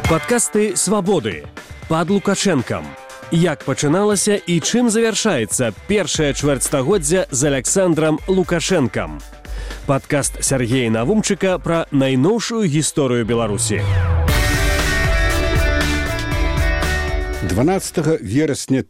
Падкасты «Свабоды» пад Лукашэнкам. Як пачыналася і чым завяршаецца першае чвэрцьстагоддзя з Аляксандрам Лукашэнкам. Падкаст Сергея Навумчыка пра найноўшую гісторыю Беларусі. 12 верасня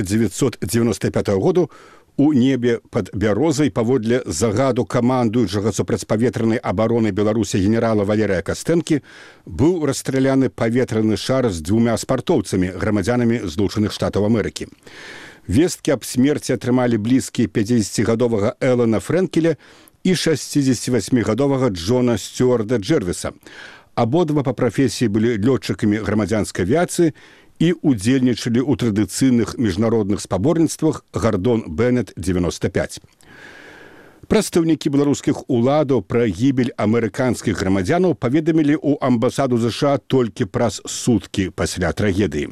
1995 году у небе пад Бярозай паводле загаду камандуючага супрацьпаветранай абароны Беларусі генерала Валерыя Кастэнкі быў расстраляны паветраны шар з двумя спартоўцамі, грамадзянамі Злучаных Штатаў Амерыкі. Весткі аб смерці атрымалі блізкія 50-гадовага Элана Фрэнкеля і 68-гадовага Джона Стюарда Джэрвіса. Абодва па прафесіі былі лётчыкамі грамадзянскай авіяцыі і удзельнічалі ў традыцыйных міжнародных спаборніцтвах «Гардон Беннет 95». Прадстаўнікі беларускіх уладаў пра гібель амерыканскіх грамадзянаў паведамілі ў амбасаду ЗША толькі праз суткі пасля трагедыі.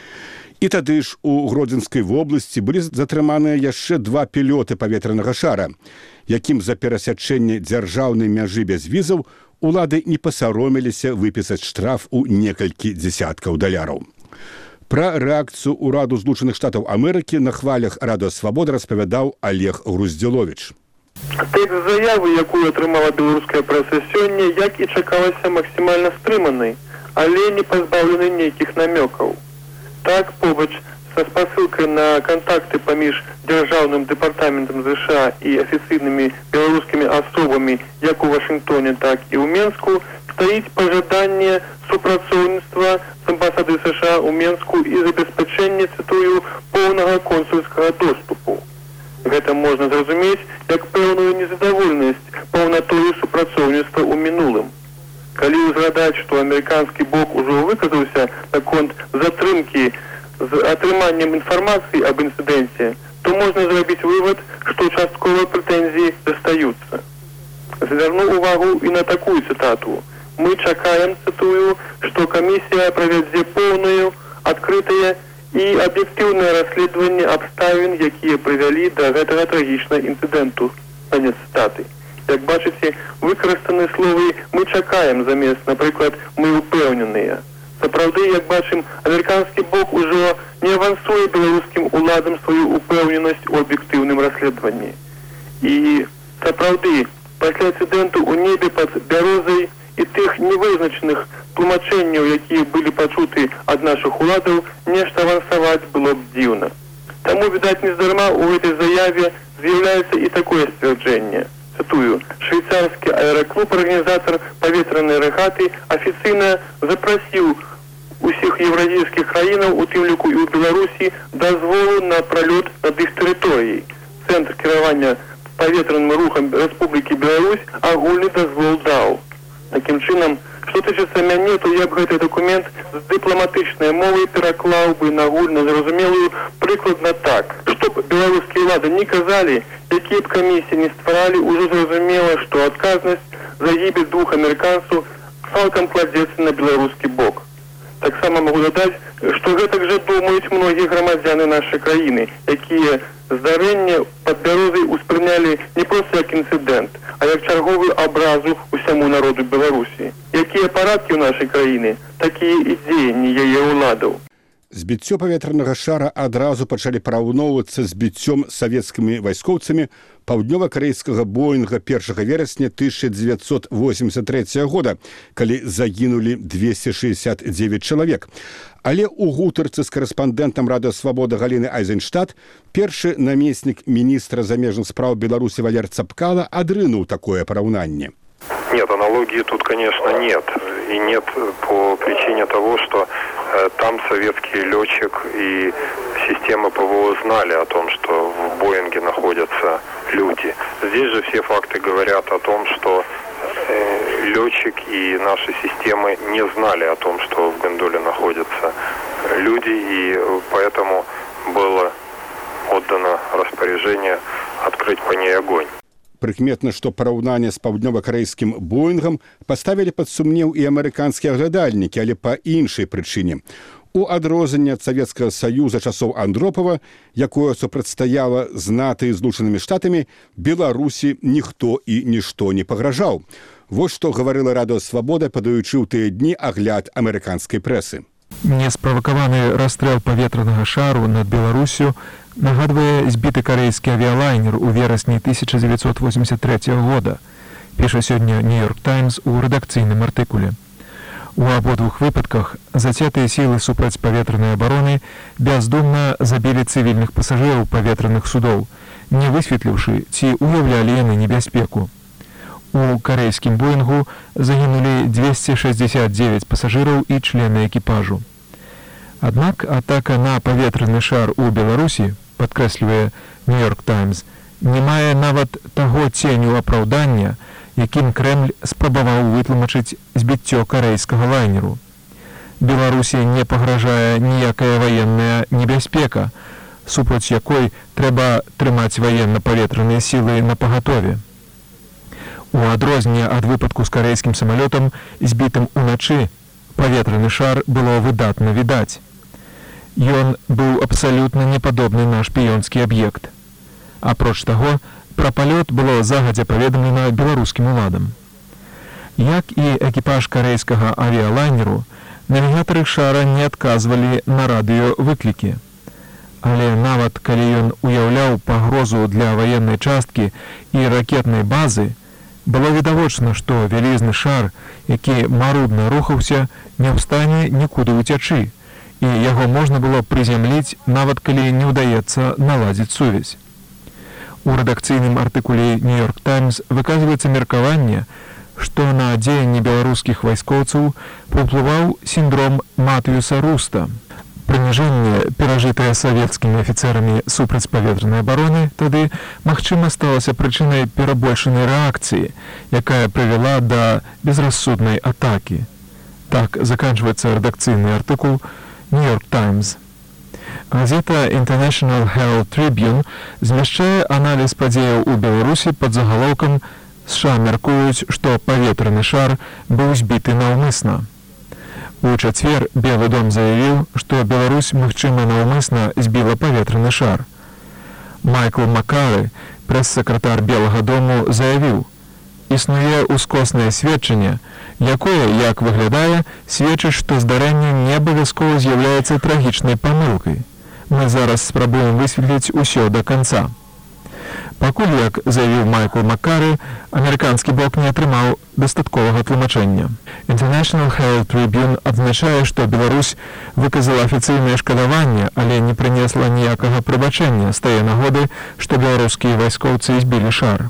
І тады ж у Гродзенскай вобласці былі затрыманыя яшчэ два пілёты паветранага шара, якім за перасячэнне дзяржаўнай мяжы без візаў улады не пасаромеліся выпісаць штраф у некалькі дзесяткаў даляраў. Пра рэакцыю ўраду Злучаных Штатаў Амерыкі на хвалях Радыё Свабода распавядаў Олег Груздзіловіч. Тэкст заявы, якую атрымала беларуская прэса сёння, як і чакалася, максімальна стрыманай, але не пазбаўлены нейкіх намёкаў. Так, побач са спасылкай на кантакты паміж дзяржаўным дэпартаментам ЗША і афіцыйнымі беларускімі асобамі як у Вашынгтоне, так і ў Менску, стаіць пажаданне супрацоўніцтва з амбасады США ў Менску і забеспячэнне, цытую, поўнага консульскага доступу. Гэта можна зразумець як пэўную незадаволенасць паўнатою супрацоўніцтва ў мінулым. Калі ўзгадаць, што амерыканскі бок ужо выказаўся наконт затрымкі з атрыманнем інфармацыі аб інцыдэнце, то можна зрабіць вывад, што частковыя прэтэнзіі застаюцца. Звярну увагу і на такую цытату. Мы чакаем, цытую, што камісія правядзе поўную, адкрытае і аб'ектыўнае расследаванне абставін, якія прывялі да гэтага трагічнага інцыдэнту. Канец цытаты. Як бачыце, выкарыстаны словы «мы чакаем» замест, напрыклад, «мы упэўненыя». Сапраўды, як бачым, амерыканскі бок ужо не авансуе беларускім уладам сваю упэўненасць у аб'ектыўным расследаванні. І сапраўды, пасля інцыдэнту ў небе пад Бярозай і тых невызначаных тлумачэнняў, якія былі пачуты ад нашых уладаў, нешта авансаваць было б дзіўна. Таму, відаць, нездарма ў гэтай заяве з'яўляецца і такое сцвярджэнне. Цытую, швейцарскі аэраклуб, арганізатар паветранай рэгаты, афіцыйна запрасіў усіх еўразійскіх краінаў, у тым ліку і ў Беларусі, дазволу на пралёт над іх тэрыторыяй. Цэнтр кіравання паветраным рухам Рэспублікі Беларусь агульны дазвол даў. Такім чынам, што тычыцца мяне, то я б гэты дакумент з дыпламатычнай мовай пераклаў бы на агульназразумелую прыкладна так. Што б беларускія ўлады не казалі, якія б камісіі не стваралі, ужо зразумела, што адказнасць за гібель двух амерыканцаў цалкам кладзецца на беларускі бок. Таксама магу дадаць, што гэтак жа думаюць многія грамадзяны нашай краіны, якія здарэнне пад Бярозай успрынялі не проста як інцыдэнт, а як чарговую абразу ўсяму народу Беларусі. Якія парадкі ў нашай краіны, такія і дзеянні яе ўладаў. Збіццё паветранага шара адразу пачалі параўноўвацца з збіццём савецкімі вайскоўцамі паўднёва-карэйскага Боінга 1 верасня 1983 года, калі загінулі 269 чалавек. Але ў гутарцы з карэспандэнтам Радыё Свабода Галіны Айзенштадт першы намеснік міністра замежных спраў Беларусі Валер Цапкала адрынуў такое параўнанне. Нет, аналогии тут, конечно, нет. И нет по причине того, что там советский летчик и система ПВО знали о том, что в Боинге находятся люди. Здесь же все факты говорят о том, что летчик и наши системы не знали о том, что в гондоле находятся люди, и поэтому было отдано распоряжение открыть по ней огонь. Прыкметна, што параўнанне з паўднёва-карэйскім Боінгам паставілі пад сумнеў і амерыканскія глядальнікі, але па іншай прычыне. У адрозненне ад Савецкага Саюза часоў Андропава, якое супрацьстаяла з НАТО і Злучанымі Штатамі, Беларусі ніхто і нішто не пагражаў. Вось што гаварыла Радыё Свабода, падаючы ў тыя дні агляд амерыканскай прэсы. Несправакаваны расстрэл паветранага шару над Беларусю нагадвае збіты карэйскі авіялайнер у верасні 1983 года, піша сёння «Нью-Йорк Таймс» у рэдакцыйным артыкуле. У абодвух выпадках зацятыя сілы супрацьпаветранай абароны бяздумна забілі цывільных пасажыраў паветраных судоў, не высветліўшы, ці уяўлялі яны небяспеку. У карэйскім «Боінгу» загінулі 269 пасажыраў і члены экіпажу. Аднак атака на паветраны шар у Беларусі, падкрэслівае «Нью-Йорк Таймс», не мае нават таго ценю апраўдання, якім Крэмль спрабаваў вытлумачыць збіццё карэйскага лайнеру. Беларусі не пагражае ніякая ваенная небяспека, супраць якой трэба трымаць ваенна-паветраныя сілы напагатове. У адрозненне ад выпадку з карэйскім самалётам, збітым уначы, паветраны шар было выдатна відаць. Ён быў абсалютна не падобны на шпіёнскі аб'ект. Апроч таго, пра палёт было загадзя паведамлена беларускім уладам. Як і экіпаж карэйскага авіялайнеру, навігатары шара не адказвалі на радыёвыклікі. Але нават калі ён уяўляў пагрозу для ваеннай часткі і ракетнай базы, было відавочна, што вялізны шар, які марудна рухаўся, не ў стане нікуды ўцячы, і яго можна было прызямліць, нават калі не ўдаецца наладзіць сувязь. У рэдакцыйным артыкуле «Нью-Йорк Таймс» выказваецца меркаванне, што на дзеянні беларускіх вайскоўцаў паўплываў сіндром Матыюса Руста. Прыніжэнне, перажытае савецкімі афіцэрамі супрацьпаветранай абароны, тады, магчыма, сталася прычынай перабольшанай рэакцыі, якая прывяла да безрассуднай атакі. Так заканчваецца рэдакцыйны артыкул «Нью-Йорк Таймс». Газета International Herald Tribune змяшчае аналіз падзеяў у Беларусі пад загалоўкам «США мяркуюць, што паветраны шар быў збіты наўмысна». У чацвер Белы дом заявіў, што Беларусь, магчыма, наўмысна збіла паветраны шар. Майкл Маккары, прэс-сакратар Белага дому, заявіў: «Існуе ускоснае сведчанне, якое, як выглядае, сведчыць, што здарэнне не абавязкова з'яўляецца трагічнай памылкай. Мы зараз спрабуем высветліць усё да канца». Пакуль, як заявіў Майкл Маккары, амерыканскі бок не атрымаў дастатковага тлумачэння. International Herald Tribune адзначае, што Беларусь выказала афіцыйнае шкадаванне, але не прынесла ніякага прабачэння з тае нагоды, што беларускія вайскоўцы збілі шар.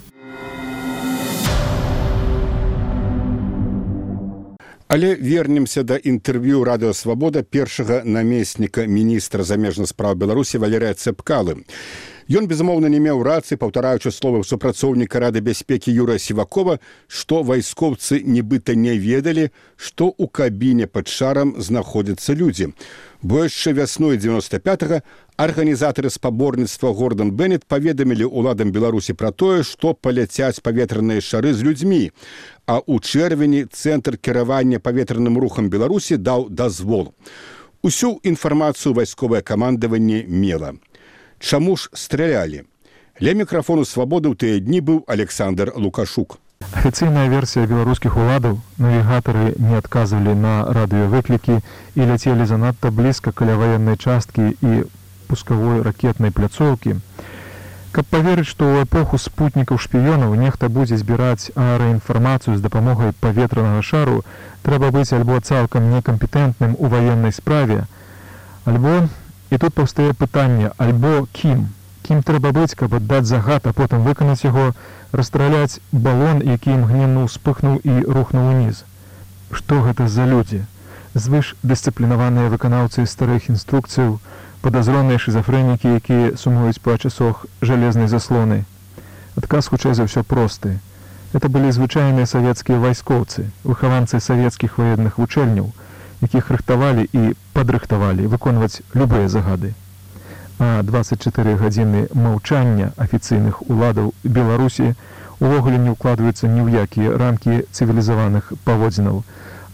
Але вернемся да інтэрв'ю Радыё Свабода першага намесніка міністра замежных спраў Беларусі Валерыя Цэпкалы. Ён, безумоўна, не меў рацыі, паўтараючы словы супрацоўніка Рады бяспекі Юрыя Сівакова, што вайскоўцы нібыта не ведалі, што ў кабіне пад шарам знаходзяцца людзі. Бо яшчэ вясной 95-го арганізатары спаборніцтва Гордон Беннет паведамілі ўладам Беларусі пра тое, што паляцяць паветраныя шары з людзьмі, а ў чэрвені Цэнтр кіравання паветраным рухам Беларусі даў дазвол. Усю інфармацыю вайсковае камандаванне мела. Чаму ж стралялі? Ля мікрафону «Свабоды» ў тыя дні быў Александр Лукашук. Афіцыйная версія беларускіх уладаў: навігатары не адказвалі на радыёвыклікі і ляцелі занадта блізка каля ваеннай часткі і пускавой ракетнай пляцоўкі. Каб паверыць, што ў эпоху спутнікаў-шпіёнаў нехта будзе збіраць аэраінфармацыю з дапамогай паветранага шару, трэба быць альбо цалкам некампетэнтным у ваеннай справе, альбо, і тут паўстае пытанне, альбо кім? Кім трэба быць, каб аддаць загад, а потым выканаць яго, расстраляць балон, які імгненна ўспыхнуў і рухнуў уніз. Што гэта за людзі? Звышдысцыплінаваныя выканаўцы старых інструкцыяў, падазроныя шызафрэнікі, якія сумуюць па часах жалезнай заслоны. Адказ хутчэй за ўсё просты. Это былі звычайныя савецкія вайскоўцы, выхаванцы савецкіх ваенных вучэльняў, якіх рыхтавалі і падрыхтавалі выконваць любыя загады. А 24 гадзіны маўчання афіцыйных уладаў Беларусі увогуле не ўкладваюцца ні ў якія рамкі цывілізаваных паводзінаў,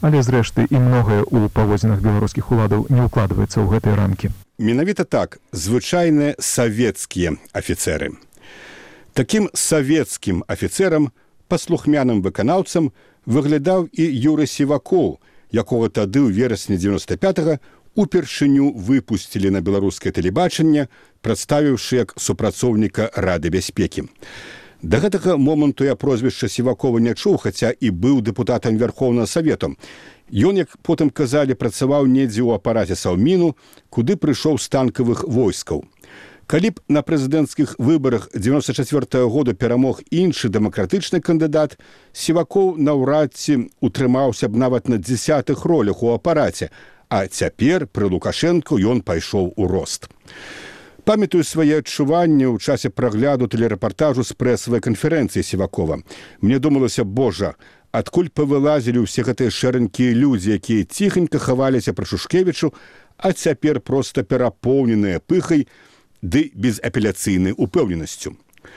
Але, зрэшты, і многае ў паводзінах беларускіх уладаў не ўкладваецца ў гэтыя рамкі. Менавіта так, звычайныя савецкія афіцэры. Такім савецкім афіцэрам, паслухмяным выканаўцам, выглядаў і Юрый Сівакоў, якога тады ў верасні 95-го упершыню выпусцілі на беларускае тэлебачанне, прадставіўшы як супрацоўніка Рады бяспекі. Да гэтага моманту я прозвішча Сівакова не чуў, хаця і быў дэпутатам Верхоўнага Савету. Ён, як потым казалі, працаваў недзе ў апараце Саўміну, куды прыйшоў з танкавых войскаў. Калі б на прэзідэнцкіх выбарах 94-го году перамог іншы дэмакратычны кандыдат, Сівакоў наўрад ці утрымаўся б нават на 10-х ролях у апараце, а цяпер пры Лукашэнку ён пайшоў у рост. Памятаю свае адчуванні ў часе прагляду тэлерэпартажу з прэсавай канферэнцыі Сівакова. Мне думалася, божа, адкуль павылазілі ўсе гэтыя шэранькія людзі, якія ціхенька хаваліся пры Шушкевічу, а цяпер проста перапоўненыя пыхай ды безапеляцыйнай упэўненасцю.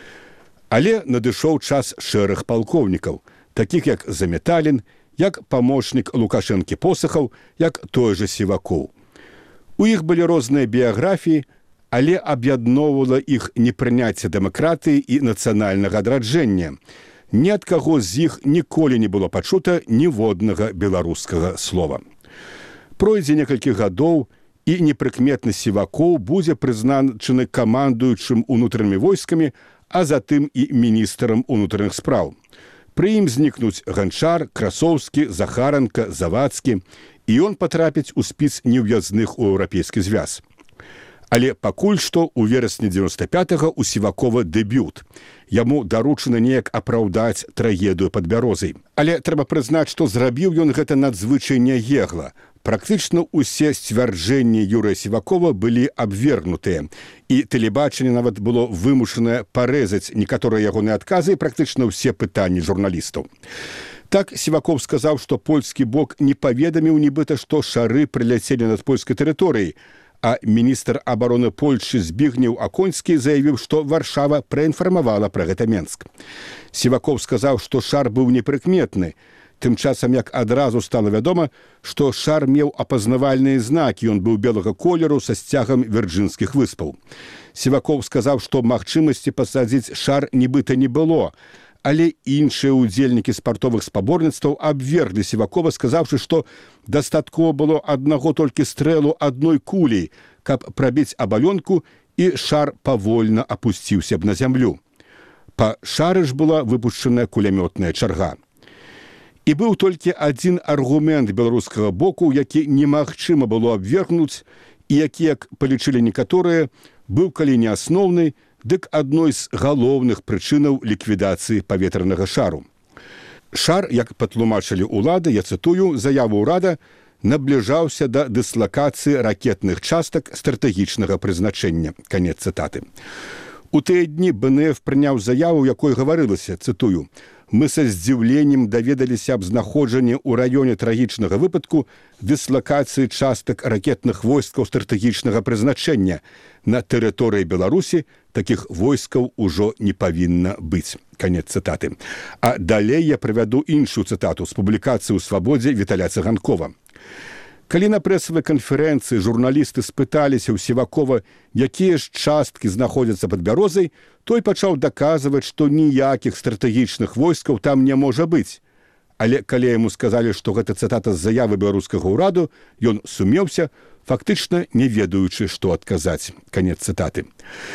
Але надышоў час шэрых палкоўнікаў, такіх як Заметалін, як памочнік Лукашэнкі Посахаў, як той жа Сівакоў. У іх былі розныя біяграфіі, але аб'ядноўвала іх непрыняцце дэмакратыі і нацыянальнага адраджэння. Ні ад каго з іх ніколі не было пачута ніводнага беларускага слова. Пройдзе некалькі гадоў, і непрыкметны Сівакоў будзе прызначаны камандуючым унутранымі войскамі, а затым і міністрам унутраных спраў. Пры ім знікнуць Ганчар, Красоўскі, Захаранка, Завадскі, і ён патрапіць у спіс неўязных у Еўрапейскі звяз. Але пакуль што ў верасні 95-го у Сівакова дэбют. Яму даручана неяк апраўдаць трагедыю пад Бярозай. Але трэба прызнаць, што зрабіў ён гэта надзвычай няегла. Практычна ўсе сцвярджэнні Юрыя Сівакова былі абвергнутыя, і тэлебачанне нават было вымушанае парэзаць некаторыя ягоныя адказы і практычна ўсе пытанні журналістаў. Так Сіваков сказаў, што польскі бок не паведаміў нібыта, што шары прыляцелі над польскай тэрыторыяй, а міністр абароны Польшчы Збігнеў Аконскі заявіў, што Варшава праінфармавала пра гэта Менск. Сіваков сказаў, што шар быў непрыкметны. Тым часам, як адразу стала вядома, што шар меў апазнавальныя знакі, ён быў белага колеру са сцягам Вірджынскіх выспаў. Сіваков сказаў, што магчымасці пасадзіць шар нібыта не было, але іншыя ўдзельнікі спартовых спаборніцтваў абверглі Сівакова, сказаўшы, што дастаткова было аднаго толькі стрэлу адной кулей, каб прабіць абалёнку, і шар павольна апусціўся б на зямлю. Па шары ж была выпушчаная кулямётная чарга. І быў толькі адзін аргумент беларускага боку, які немагчыма было абвергнуць, і які, як палічылі некаторыя, быў калі не асноўны, дык адной з галоўных прычынаў ліквідацыі паветранага шару. Шар, як патлумачылі ўлады, я цытую, заяву ўрада, набліжаўся да дыслакацыі ракетных частак стратэгічнага прызначэння. Канец цытаты. У тыя дні БНФ прыняў заяву, у якой гаварылася, цытую, «Мы са здзіўленнем даведаліся аб знаходжанні ў раёне трагічнага выпадку дыслакацыі частак ракетных войскаў стратэгічнага прызначэння. На тэрыторыі Беларусі такіх войскаў ужо не павінна быць». Канец цытаты. А далей я прывяду іншую цытату з публікацыі ў «Свабодзе» Віталя Цыганкова. Калі на прэсавай канферэнцыі журналісты спыталіся ў Сівакова, якія ж часткі знаходзяцца пад Бярозай, той пачаў даказваць, што ніякіх стратэгічных войскаў там не можа быць. Але калі яму сказалі, што гэта цытата з заявы беларускага ўраду, ён сумеўся, фактычна не ведаючы, што адказаць. Канец цытаты.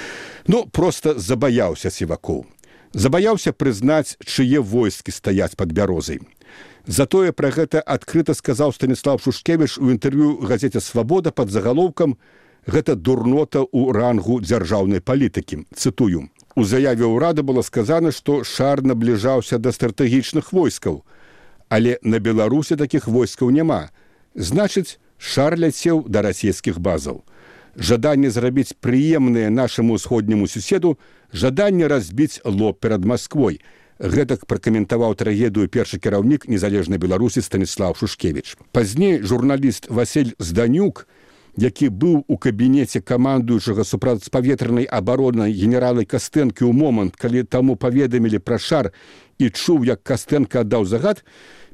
Проста забаяўся Сівакоў. Забаяўся прызнаць, чые войскі стаяць пад Бярозай. Затое пра гэта адкрыта сказаў Станіслав Шушкевіч у інтэрв'ю газеце «Свабода» пад загалоўкам «Гэта дурнота ў рангу дзяржаўнай палітыкі». Цытую. У заяве ўрада было сказана, што шар набліжаўся да стратэгічных войскаў, але на Беларусі такіх войскаў няма. Значыць, шар ляцеў да расійскіх базаў. Жаданне зрабіць прыемнае нашаму ўсходняму суседу, жаданне разбіць лоб перад Масквой. Гэтак пракаментаваў трагедыю першы кіраўнік незалежнай Беларусі Станіслав Шушкевіч. Пазней журналіст Васіль Зданюк, які быў у кабінеце камандуючага супрацьпаветранай абароны генерала Кастэнкі ў момант, калі таму паведамілі пра шар і чуў, як Кастэнка аддаў загад,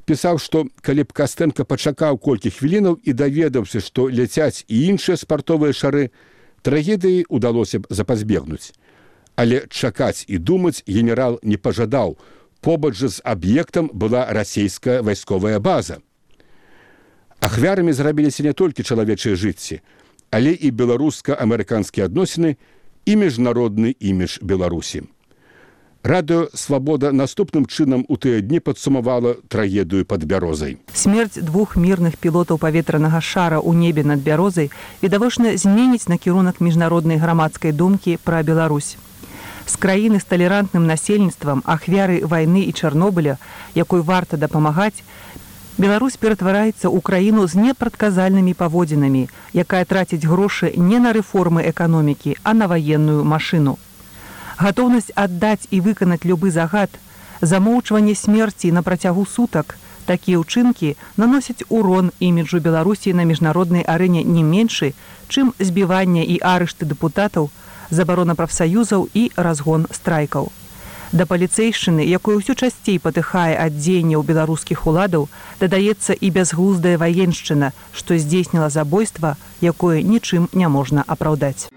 пісаў, што калі б Кастэнка пачакаў колькі хвілінаў і даведаўся, што ляцяць і іншыя спартовыя шары, трагедыі ўдалося б запазбегнуць. Але чакаць і думаць генерал не пажадаў. Побач жа з аб'ектам была расійская вайсковая база. Ахвярамі зрабіліся не толькі чалавечыя жыцці, але і беларуска-амерыканскія адносіны і міжнародны імідж Беларусі. Радыё «Свабода» наступным чынам у тыя дні падсумавала трагедыю пад Бярозай. Смерць 2 мірных пілотаў паветранага шара ў небе над Бярозай відавочна зменіць накірунак міжнароднай грамадскай думкі пра Беларусь. З краіны з талерантным насельніцтвам, ахвяры вайны і Чарнобыля, якой варта дапамагаць, Беларусь ператвараецца ў краіну з непрадказальнымі паводзінамі, якая траціць грошы не на рэформы эканомікі, а на ваенную машыну. Гатоўнасць аддаць і выканаць любы загад, замоўчванне смерці на працягу сутак, такія ўчынкі наносяць урон іміджу Беларусі на міжнароднай арэне не меншы, чым збіванне і арышты дэпутатаў, забарона прафсаюзаў і разгон страйкаў. Да паліцэйшчыны, якой усё часцей патыхае ад дзеянняў беларускіх уладаў, дадаецца і бязглуздая ваеншчына, што здзейсніла забойства, якое нічым не можна апраўдаць.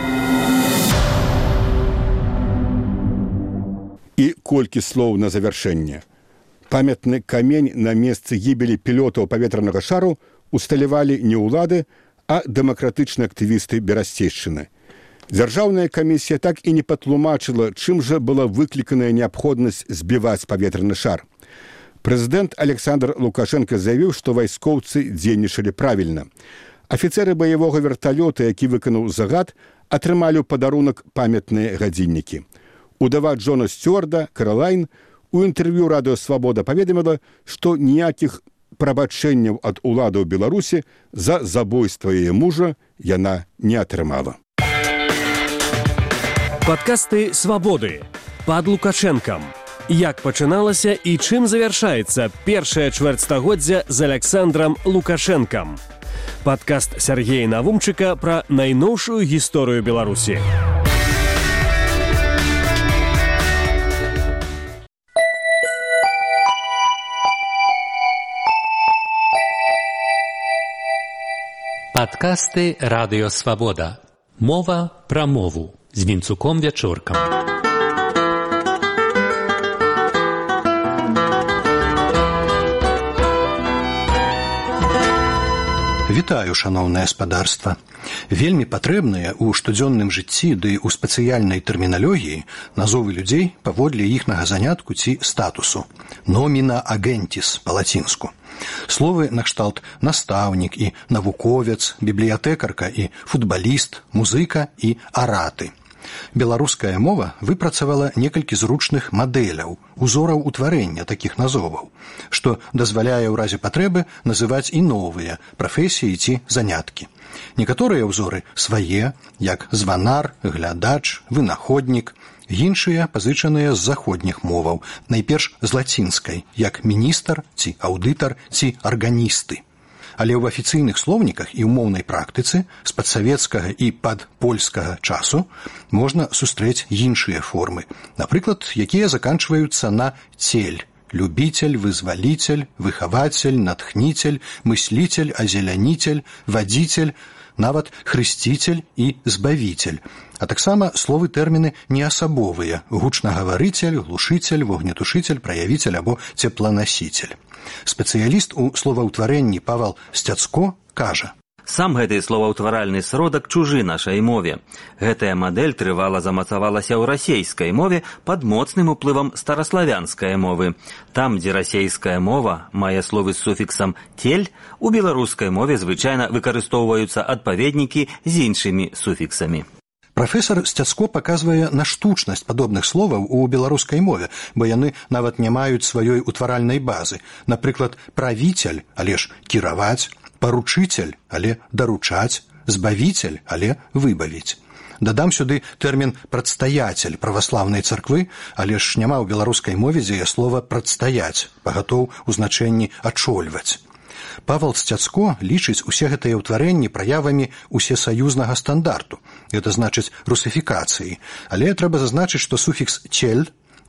І колькі слоў на завяршэнне. Памятны камень на месцы гібелі пілотаў паветранага шару усталявалі не ўлады, а дэмакратычныя актывісты берасцейшчыны. Дзяржаўная камісія так і не патлумачыла, чым жа была выкліканая неабходнасць збіваць паветраны шар. Прэзідэнт Александр Лукашенко заявіў, што вайскоўцы дзейнічалі правільна. Афіцэры баявога верталёта, які выканаў загад, атрымалі ў падарунак памятныя гадзіннікі. Удава Джона Стюарда, Каролайн, у інтэрв'ю радыё «Свабода» паведаміла, што ніякіх прабачэнняў ад уладаў Беларусі за забойства яе мужа яна не атрымала. Падкасты «Свабоды» пад Лукашэнкам. Як пачыналася і чым завяршаецца першае чвэрцьстагоддзя з Александрам Лукашэнкам. Падкаст Сяргея Навумчыка пра найноўшую гісторыю Беларусі. Падкасты «Радыё Свабода». Мова пра мову з Вінцуком Вячоркам. Вітаю, шаноўнае спадарства. Вельмі патрэбныя ў штодзённым жыцці ды ў спецыяльнай тэрміналогіі назовы людзей паводле іхнага занятку ці статусу. Номіна агентіс па-лацінску. Словы накшталт настаўнік і навуковец, бібліятэкарка і футбаліст, музыка і араты. Беларуская мова выпрацавала некалькі зручных мадэляў, узораў утварэння такіх назоваў, што дазваляе ў разе патрэбы называць і новыя прафесіі ці заняткі. Некаторыя ўзоры свае, як званар, глядач, вынаходнік, іншыя пазычаныя з заходніх моваў, найперш з лацінскай, як міністр ці аўдытар ці арганісты. Але ў афіцыйных слоўніках і ў моўнай практыцы з падсавецкага і падпольскага часу можна сустрэць іншыя формы, напрыклад, якія заканчваюцца на «цель» – любитель, вызвалитель, выхаватель, натхнитель, мыслитель, озеляніцель, вадзіцель, нават хрысціцель і збавіцель. А таксама словы-тэрміны неасабовыя – гучнагаварыцель, глушыцель, вогнетушыцель, праявіцель або цепланасіцель. Спецыяліст у словаўтварэнні Павал Сцяцко кажа: Сам гэты словаўтваральны сродак чужы нашай мове. Гэтая мадэль трывала замацавалася ў расейскай мове пад моцным уплывам стараславянскай мовы. Там, дзе расейская мова мае словы з суфіксам «тель», у беларускай мове звычайна выкарыстоўваюцца адпаведнікі з іншымі суфіксамі. Прафесар Сцяцко паказвае на штучнасць падобных словаў у беларускай мове, бо яны нават не маюць сваёй утваральнай базы. Напрыклад, правіцель, але ж кіраваць, паручыцель, але даручаць, збавіцель, але выбавіць. Дадам сюды тэрмін «прадстаяцель» праваслаўнай царквы, але ж няма ў беларускай мове дзея слова «прадстаяць», пагатоў у значэнні «ачольваць». Павал Сцяцко лічыць усе гэтыя ўтварэнні праявамі усесаюзнага стандарту, гэта значыць русыфікацыі, але трэба зазначыць, што суфікс «цель»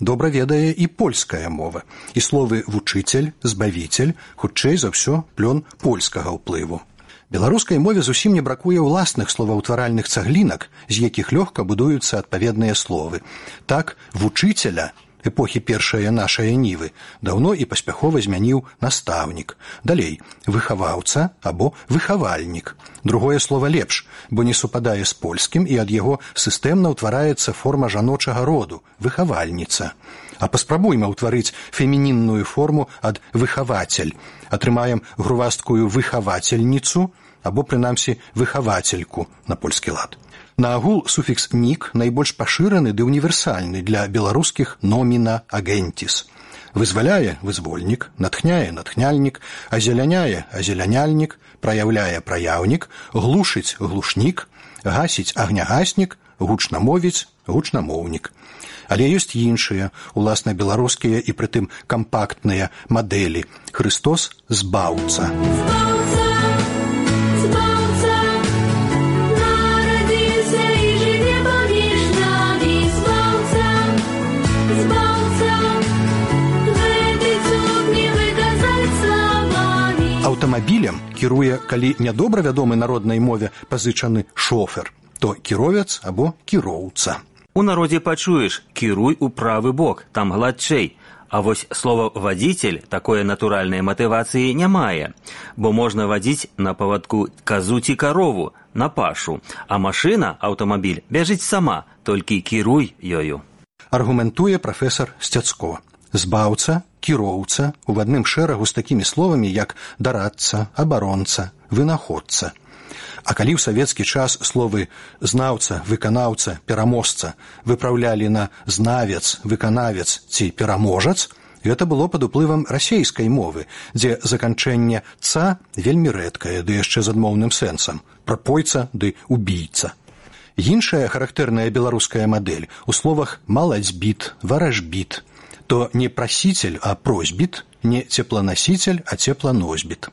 добра ведае і польская мова, і словы «вучыцель», «збавіцель» хутчэй за ўсё плён польскага ўплыву. Беларускай мове зусім не бракуе ўласных словаўтваральных цаглінак, з якіх лёгка будуюцца адпаведныя словы. Так, «вучыцеля» эпохі першае нашае нівы даўно і паспяхова змяніў настаўнік. Далей, выхаваўца або выхавальнік. Другое слова лепш, бо не супадае з польскім, і ад яго сістэмна ўтвараецца форма жаночага роду – выхавальніца. А паспрабуйма ўтварыць фемінінную форму ад выхавацель. Атрымаем грувасткую выхавацельніцу або, прынамсі, выхавацельку на польскі лад. Наагул суфікс «нік» найбольш пашыраны ды універсальны для беларускіх «номіна агентіс». Вызваляе – вызвольнік, натхняе – натхняльнік, азеляняе – азеляняльнік, праяўляе – праяўнік, глушыць – глушнік, гасіць – агнягаснік, гучнамовіць – гучнамоўнік. Але ёсць іншыя, уласна беларускія і прытым кампактныя мадэлі. Хрыстос – збаўца. Аўтамабілем кіруе, калі нядобра вядомы народнай мове пазычаны шофер, то кіровец або кіроўца. У народзе пачуеш «кіруй у правы бок», там гладчэй. А вось слова «вадзіцель» такое натуральнай матывацыі не мае, бо можна вадзіць на павадку казу ці карову, на пашу, а машына, аўтамабіль, бяжыць сама, толькі кіруй ёю. Аргументуе прафесар Сцяцко. Збаўца, кіроўца у адным шэрагу з такімі словамі, як дарадца, абаронца, вынаходца. А калі ў савецкі час словы «знаўца», «выканаўца», «пераможца» выпраўлялі на «знавец», «выканавец» ці «пераможац», гэта было пад уплывам расейскай мовы, дзе заканчэнне «ца» вельмі рэдкае, ды яшчэ з адмоўным сэнсам – прапойца ды убійца. Іншая характэрная беларуская мадэль у словах «малацьбіт», «варажбіт», то не прасіцель, а просьбіт, не цепланасіцель, а цепланосьбіт.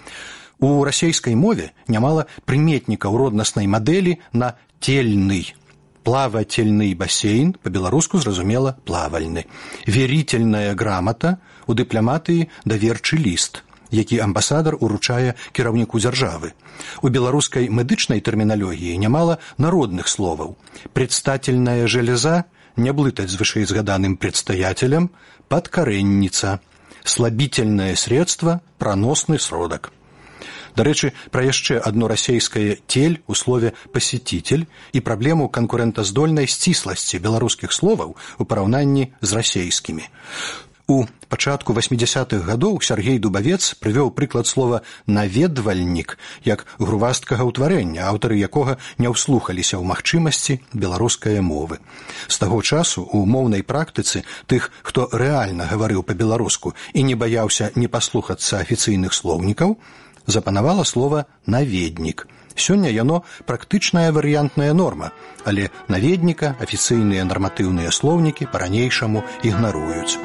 У расейскай мове нямала прыметнікаў роднаснай мадэлі на «тельны». Плавательны басейн, па-беларуску зразумела плавальны. Верительная грамата, у дыпламатыі даверчы ліст, які амбасадар уручае кіраўніку дзяржавы. У беларускай медычнай тэрміналогіі нямала народных словаў. Предстательная железа, не блытаць з вышэйзгаданым предстаятелем, подкарэнніца, слабительное средство, проносны сродак. Дарэчы, пра яшчэ адно расейскае «тель» у слове «пасетитель» і праблему канкурэнтаздольнай сцісласці беларускіх словаў у параўнанні з расейскімі. У пачатку 80-х гадоў Сяргей Дубавец прывёў прыклад слова «наведвальнік» як грувасткага ўтварэння, аўтары якога не ўслухаліся ў магчымасці беларускай мовы. З таго часу у моўнай практыцы тых, хто рэальна гаварыў па-беларуску і не баяўся не паслухацца афіцыйных слоўнікаў, запанавала слова «наведнік». Сёння яно практычная варыянтная норма, але наведніка афіцыйныя нарматыўныя слоўнікі па-ранейшаму ігнаруюць.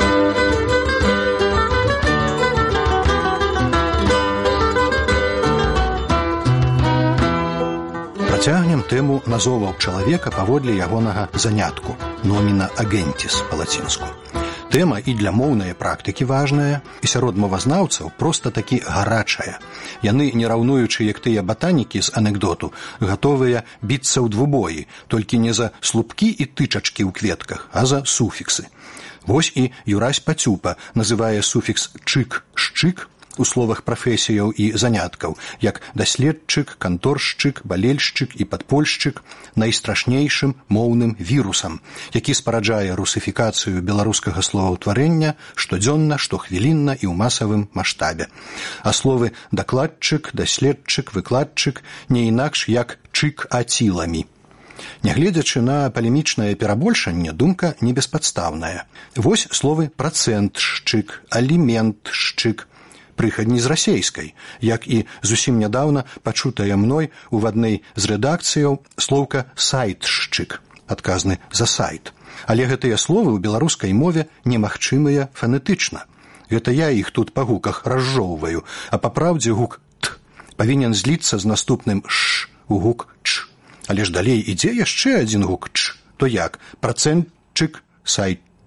Працягнем тэму назоваў чалавека паводле ягонага занятку «номіна агентіс» па-лацінску. Тэма і для моўнай практыкі важная, і сярод мовазнаўцаў проста такі гарачая. Яны, не раўнуючы, як тыя батанікі з анекдоту, гатовыя біцца ў двубоі, толькі не за слупкі і тычачкі ў кветках, а за суфіксы. Вось і Юрась Пацюпа называе суфікс «чык», «шчык» у словах прафесіяў і заняткаў, як даследчык, канторшчык, балельшчык і падпольшчык найстрашнейшым моўным вірусам, які спараджае русыфікацыю беларускага словаўтварэння штодзённа, штохвілінна і ў масавым маштабе. А словы дакладчык, даследчык, выкладчык не інакш як чык-аціламі. Нягледзячы на палемічнае перабольшанне, думка не беспадстаўная. Вось словы працэнтшчык, аліментшчык, прыхадні з расейскай, як і зусім нядаўна пачутая мной у адной з рэдакцыяў слоўка «сайтшчык», адказны за сайт. Але гэтыя словы ў беларускай мове немагчымыя фанетычна. Гэта я іх тут па гуках разжоўваю, а па праўдзе гук «т» павінен зліцца з наступным «ш» у гук «ч». Але ж далей ідзе яшчэ адзін гук «ч». То як? Працэнтчык, сайтчык.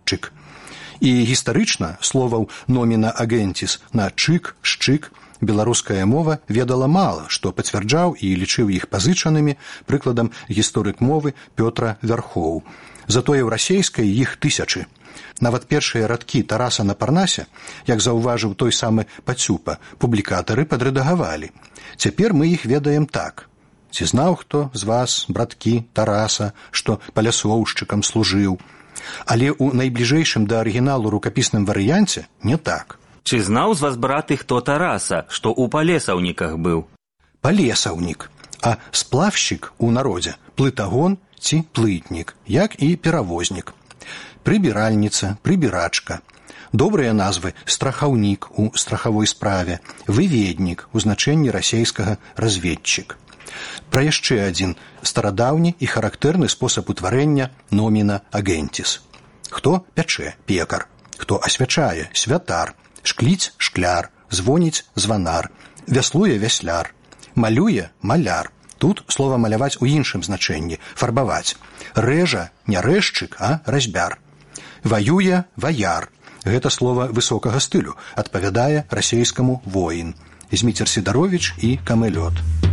чык. І гістарычна словаў номіна агентіс на чык, шчык беларуская мова ведала мала, што пацвярджаў і лічыў іх пазычанымі, прыкладам гісторык мовы Пётра Вярхоў. Затое ў расейскай іх тысячы. Нават першыя радкі Тараса на Парнасе, як заўважыў той самы Пацюпа, публікатары падрэдагавалі. Цяпер мы іх ведаем так. Ці знаў хто з вас, браткі, Тараса, што палясоўшчыкам служыў? Але ў найбліжэйшым да арыгіналу рукапісным варыянце не так. Ці знаў з вас, браты, хто Тараса, што ў палесаўніках быў? Палесаўнік, а сплавшчык у народзе плытагон ці плытнік, як і перавознік. Прыбіральніца, прыбірачка. Добрыя назвы страхаўнік у страхавой справе, выведнік у значэнні расейскага разведчык. Пра яшчэ адзін старадаўні і характэрны спосаб утварэння номіна агентіс. Хто пячэ – пекар, хто асвячае – святар, шкліць – шкляр, звоніць – званар, вяслуе – вясляр, малюе – маляр. Тут слова маляваць у іншым значэнні – фарбаваць. Рэжа – не рэжчык, а разьбяр. Ваюе – ваяр. Гэта слова высокага стылю, адпавядае расейскаму воін. Зміцер Сідаровіч і Камэлёт.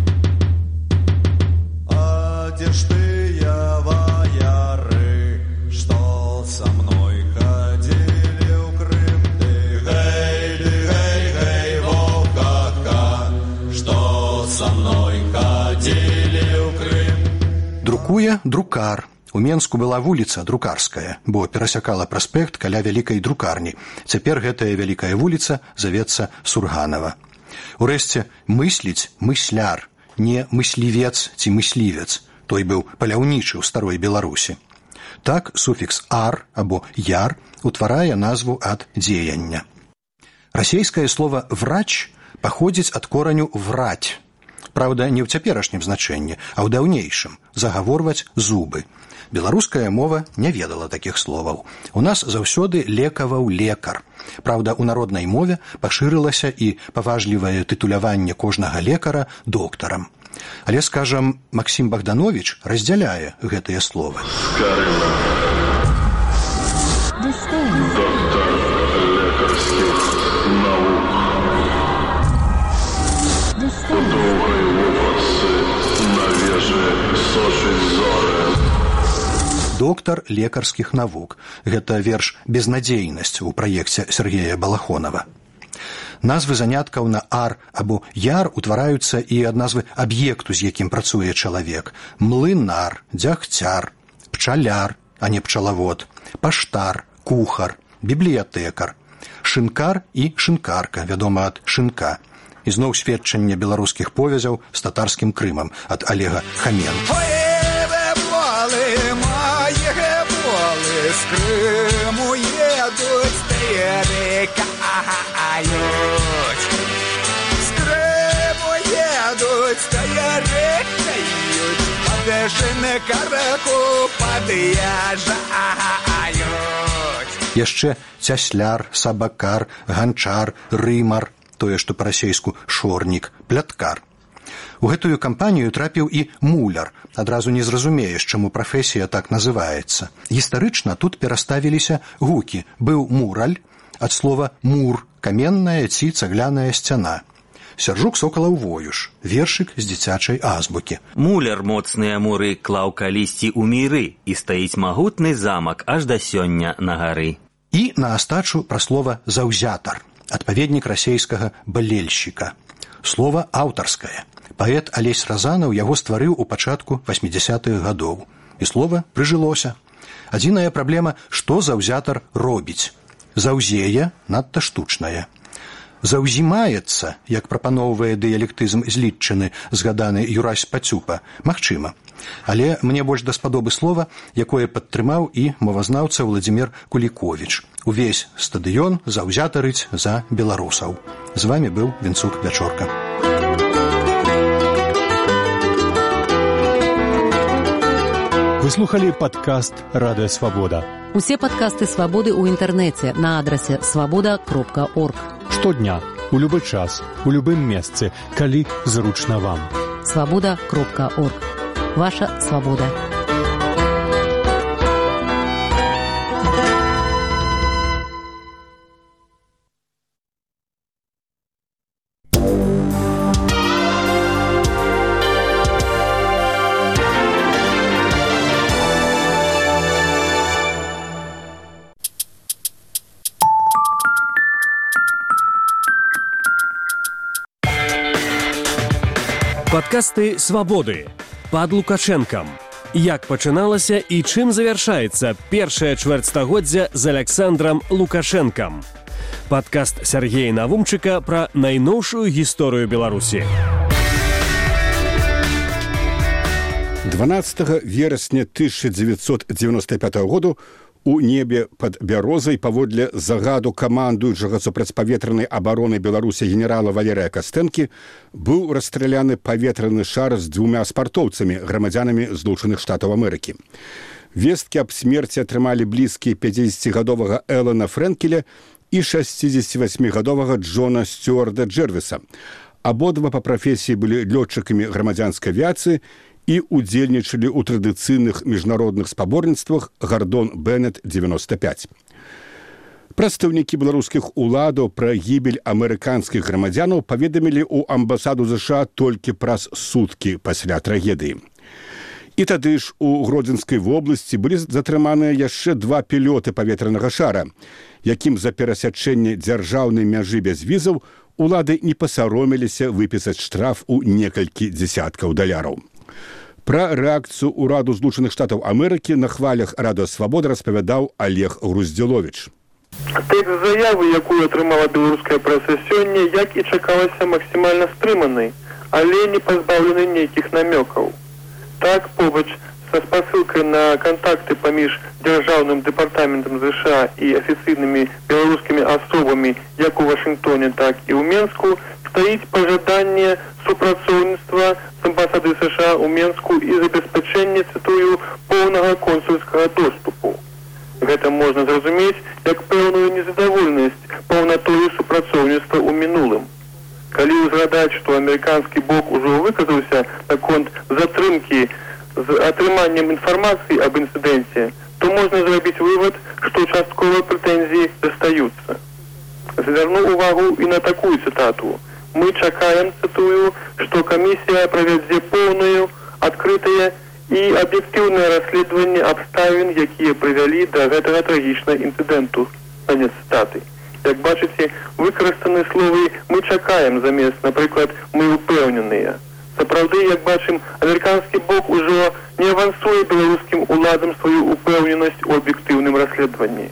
Где ж ты, вояры, что со мной ходили в Крым? Гей, во-ка-ка, что со мной ходили в Крым? Друкуе друкар. У Менску была вуліца Друкарская, бо перасякала праспект каля вялікай друкарні. Цяпер гэтая вялікая вуліца завецца Сурганава. Урэшце, мысліць – мысляр, не мыслівец ці мыслівец. Той быў паляўнічы ў старой Беларусі. Так суфікс «ар» або «яр» утварае назву ад дзеяння. Расейскае слова «врач» паходзіць ад кораню «враць». Праўда, не ў цяперашнім значэнні, а ў даўнейшым – загаворваць зубы. Беларуская мова не ведала такіх словаў. У нас заўсёды лекаваў лекар. Праўда, у народнай мове пашырылася і паважлівае тытуляванне кожнага лекара доктарам. Але, скажам, Максім Богданович раздзяляе гэтыя словы. Доктор лекарскіх навук. У доўгай вопратцы на вежы сочыць зоры. Доктар лекарскіх навук. Гэта верш «Безнадзейнасць» у праекце Сергея Балахонова. Назвы заняткаў на «ар» або «яр» утвараюцца і ад назвы аб'екту, з якім працуе чалавек. Млынар, дзягцяр, пчаляр, а не пчалавод, паштар, кухар, бібліятэкар, шынкар і шынкарка, вядома ад шынка. Ізноў сведчанне беларускіх повязяў з татарскім Крымам ад Олега Хаменко. З Крыму едуць, таярэкаюць. З Крыму едуць, таярэкаюць. Падэжны караку пад'язджаюць. Яшчэ цясляр, сабакар, ганчар, рымар, тое, што па-расейску шорнік, пляткар. У гэтую кампанію трапіў і муляр. Адразу не зразумееш, чаму прафесія так называецца. Гістарычна тут пераставіліся гукі. Быў мураль, ад слова мур, каменная ці цагляная сцяна. Сяржук Сокалаў Воюш, вершык з дзіцячай азбукі. Муляр моцныя муры клаў калісьці ў міры, і стаіць магутны замак аж да сёння на гары. І на астачу пра слова заўзятар, адпаведнік расейскага балельшчыка. Слова аўтарскае. Паэт Алесь Разанаў яго стварыў у пачатку 80-х гадоў. І слова прыжылося. Адзіная праблема, што заўзятар робіць. Заўзее надта штучнае. Заўзімаецца, як прапаноўвае дыялектызм злітчыны, згаданы Юрась Пацюпа, магчыма. Але мне больш даспадобы слова, якое падтрымаў і мовазнаўца Владзімір Куліковіч. Увесь стадыён заўзятарыць за беларусаў. З вамі быў Вінцук Вячорка. Вы слухали падкаст «Радыё Свабода». Усе падкасты «Свабоды» ў інтэрнэце на адрасе свабода.орг. Штодня, у любы час, у любым месцы, калі зручна вам. Свабода.орг. Ваша свабода. Падкасты «Свабоды» пад Лукашэнкам. Як пачыналася і чым завяршаецца першае чвэрцьстагоддзя з Александрам Лукашэнкам. Падкаст Сергея Навумчыка пра найноўшую гісторыю Беларусі. 12 верасня 1995 году у небе пад Бярозай паводле загаду камандуючага супрацьпаветранай абароны Беларусі генерала Валерыя Кастэнкі быў расстраляны паветраны шар з 2 спартоўцамі, грамадзянамі Злучаных Штатаў Амерыкі. Весткі аб смерці атрымалі блізкія 50-гадовага Элана Фрэнкеля і 68-гадовага Джона Стюарда Джэрвіса. Абодва па прафесіі былі лётчыкамі грамадзянскай авіяцыі і удзельнічалі ў традыцыйных міжнародных спаборніцтвах «Гардон Беннет 95». Прадстаўнікі беларускіх уладаў пра гібель амерыканскіх грамадзянаў паведамілі ў амбасаду США толькі праз суткі пасля трагедыі. І тады ж у Гродзенскай вобласці былі затрыманыя яшчэ 2 пілёты паветранага шара, якім за перасячэнне дзяржаўнай мяжы без візаў улады не пасаромеліся выпісаць штраф у некалькі дзесяткаў даляраў. Пра рэакцыю ўраду Злучаных Штатаў Амерыкі на хвалях Радыё Свабода распавядаў Олег Груздзіловіч. Тэкст заявы, якую атрымала беларуская прэса сёння, як і чакалася, максімальна стрыманай, але не пазбаўлены нейкіх намёкаў. Так, побач са спасылкай на кантакты паміж дзяржаўным дэпартаментам США і афіцыйнымі беларускімі асобамі як у Вашынгтоне, так і ў Менску, стаіць пажаданне супрацоўніцтва з амбасады США ў Менску і забеспячэнне, цытую, поўнага консульскага доступу. Гэта можна зразумець як пэўную незадаволенасць паўнатою супрацоўніцтва ў мінулым. Калі ўзгадаць, што амерыканскі бок ужо выказаўся наконт затрымкі з атрыманнем інфармацыі аб інцыдэнце, то можна зрабіць вывад, што частковыя прэтэнзіі застаюцца. Звярну увагу і на такую цытату. Мы чакаем, цытую, што камісія правядзе поўную, адкрытае і аб'ектыўнае расследаванне абставін, якія прывялі да гэтага трагічнага інцыдэнту. Канец цытаты. Як бачыце, выкарыстаны словы «мы чакаем» замест, напрыклад, «мы упэўненыя». Сапраўды, як бачым, амерыканскі бок ужо не авансуе беларускім уладам сваю упэўненасць у аб'ектыўным расследаванні.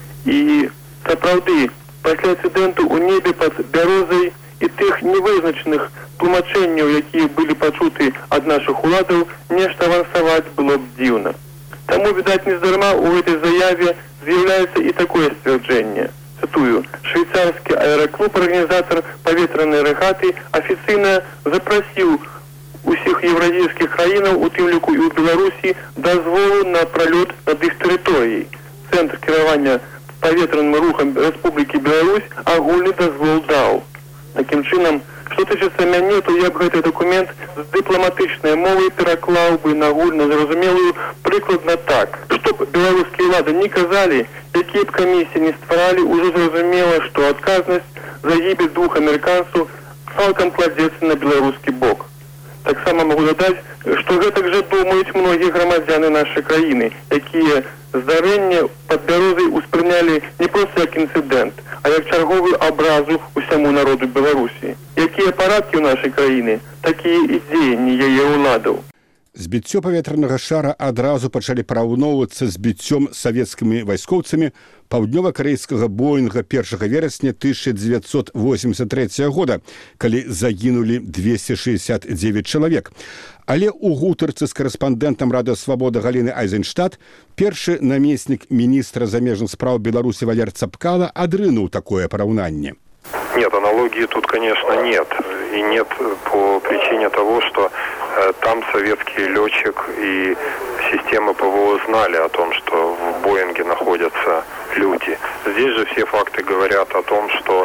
І сапраўды, пасля інцыдэнту ў небе пад Бярозай і тых невызначаных тлумачэнняў, якія былі пачуты ад нашых уладаў, нешта авансаваць было б дзіўна. Таму, відаць, нездарма ў гэтай заяве з'яўляецца і такое сцвярджэнне. Цытую, швейцарскі аэраклуб, арганізатар паветранай рэгаты, афіцыйна запрасіў усіх еўразійскіх краінаў, у тым ліку і ў Беларусі, дазволу на пралёт над іх тэрыторыяй. Цэнтр кіравання паветраным рухам Рэспублікі Беларусь агульны дазвол даў. Такім чынам, што тычыцца мяне, то я б гэты дакумент з дыпламатычнай мовай пераклаў бы на агульна зразумелую прыкладна так. Што б беларускія ўлады не казалі, якія б камісіі не стваралі, ужо зразумела, што адказнасць за гібель 2 амерыканцаў цалкам кладзецца на беларускі бок. Таксама магу дадаць, што гэтак жа думаюць многія грамадзяны нашай краіны, якія здарэнне пад Бярозай успрынялі не проста як інцыдэнт, а як чарговую абразу ўсяму народу Беларусі. Якія парадкі ў нашай краіны, такія і дзеянні яе ўладаў. Збіццё паветранага шара адразу пачалі параўноўвацца з збіццём савецкімі вайскоўцамі паўднёва-карэйскага Боінга 1 верасня 1983 года, калі загінулі 269 чалавек. Але ў гутарцы з карэспандэнтам Радыё Свабода Галіны Айзенштадт першы намеснік міністра замежных спраў Беларусі Валер Цапкала адрынуў такое параўнанне. Нет, аналогии тут, конечно, нет. И нет по причине того, что там советский летчик и система ПВО знали о том, что в Боинге находятся люди. Здесь же все факты говорят о том, что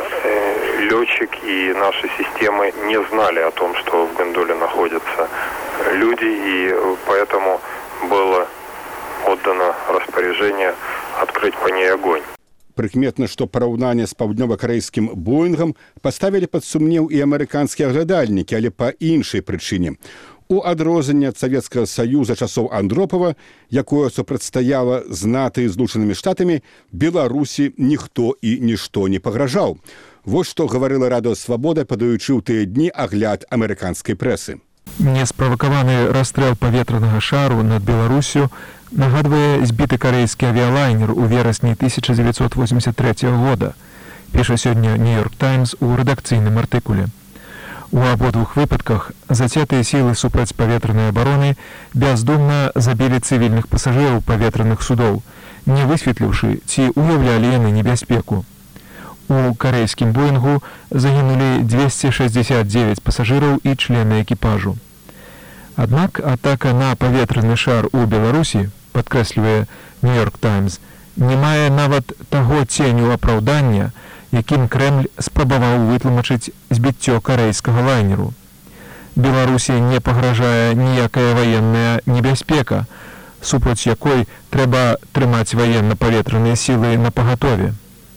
летчик и наши системы не знали о том, что в гондоле находятся люди, и поэтому было отдано распоряжение открыть по ней огонь. Прыкметна, што параўнанне з паўднёва-карэйскім Боінгам паставілі пад сумнеў і амерыканскія глядальнікі, але па іншай прычыне. У У адрозненне ад Савецкага Саюза часоў Андропава, якое супрацьстаяла з НАТО і Злучанымі Штатамі, Беларусі ніхто і нішто не пагражаў. Вось што гаварыла Радыё Свабода, падаючы ў тыя дні агляд амерыканскай прэсы. Несправакаваны расстрэл паветранага шару над Беларусю нагадвае збіты карэйскі авіялайнер у верасні 1983 года, піша сёння «Нью-Йорк Таймс» у рэдакцыйным артыкуле. У абодвух выпадках зацятыя сілы супрацьпаветранай абароны бяздумна забілі цывільных пасажыраў паветраных судоў, не высветліўшы, ці уяўлялі яны небяспеку. У карэйскім «Боінгу» загінулі 269 пасажыраў і члены экіпажу. Аднак атака на паветраны шар у Беларусі, падкрэслівае «Нью-Йорк Таймс», не мае нават таго ценю апраўдання, якім Крэмль спрабаваў вытлумачыць збіццё карэйскага лайнеру. Беларусі не пагражае ніякая ваенная небяспека, супраць якой трэба трымаць ваенна-паветраныя сілы напагатове.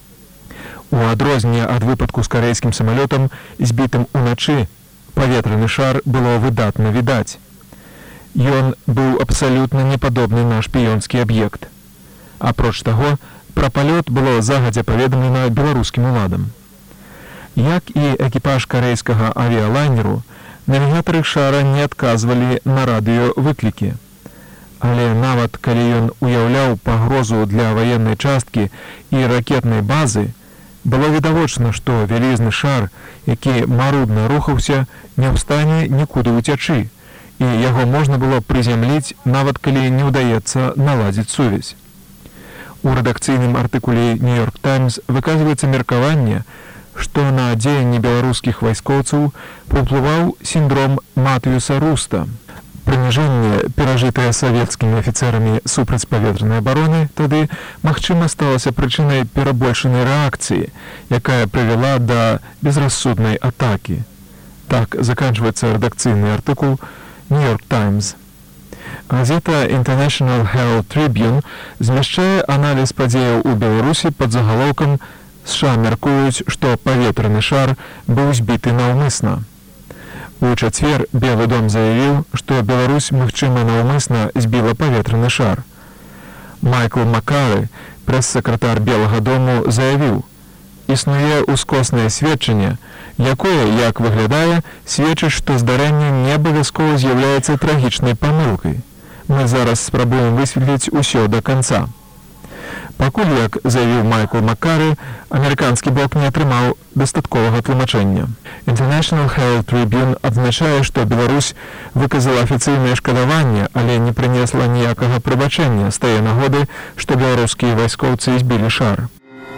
У адрозненне ад выпадку з карэйскім самалётам, збітым уначы, паветраны шар было выдатна відаць. Ён быў абсалютна не падобны на шпіёнскі аб'ект. Апроч таго, пра палёт было загадзя паведамлена беларускім уладам. Як і экіпаж карэйскага авіялайнеру, навігатары шара не адказвалі на радыёвыклікі. Але нават калі ён уяўляў пагрозу для ваеннай часткі і ракетнай базы, было відавочна, што вялізны шар, які марудна рухаўся, не ў стане нікуды ўцячы, і яго можна было прызямліць, нават калі не ўдаецца наладзіць сувязь. У рэдакцыйным артыкуле «Нью-Йорк Таймс» выказваецца меркаванне, што на дзеянні беларускіх вайскоўцаў паўплываў сіндром Матыюса Руста. Прыніжэнне, перажытае савецкімі афіцэрамі супрацьпаветранай абароны, тады, магчыма, сталася прычынай перабольшанай рэакцыі, якая прывяла да безрассуднай атакі. Так заканчваецца рэдакцыйны артыкул «Нью-Йорк Таймс». Газета International Herald Tribune змяшчае аналіз падзеяў у Беларусі пад загалоўкам «США мяркуюць, што паветраны шар быў збіты наўмысна». У чацвер Белы дом заявіў, што Беларусь, магчыма, наўмысна збіла паветраны шар. Майкл Маккары, прэс-сакратар Белага дому, заявіў: «Існуе ускоснае сведчанне, якое, як выглядае, сведчыць, што здарэнне не абавязкова з'яўляецца трагічнай памылкай. Мы зараз спрабуем высветліць усё да канца». Пакуль, як заявіў Майкл Маккары, амерыканскі бок не атрымаў дастатковага тлумачэння. International Herald Tribune адзначае, што Беларусь выказала афіцыйнае шкадаванне, але не прынесла ніякага прабачэння з тае нагоды, што беларускія вайскоўцы збілі шар.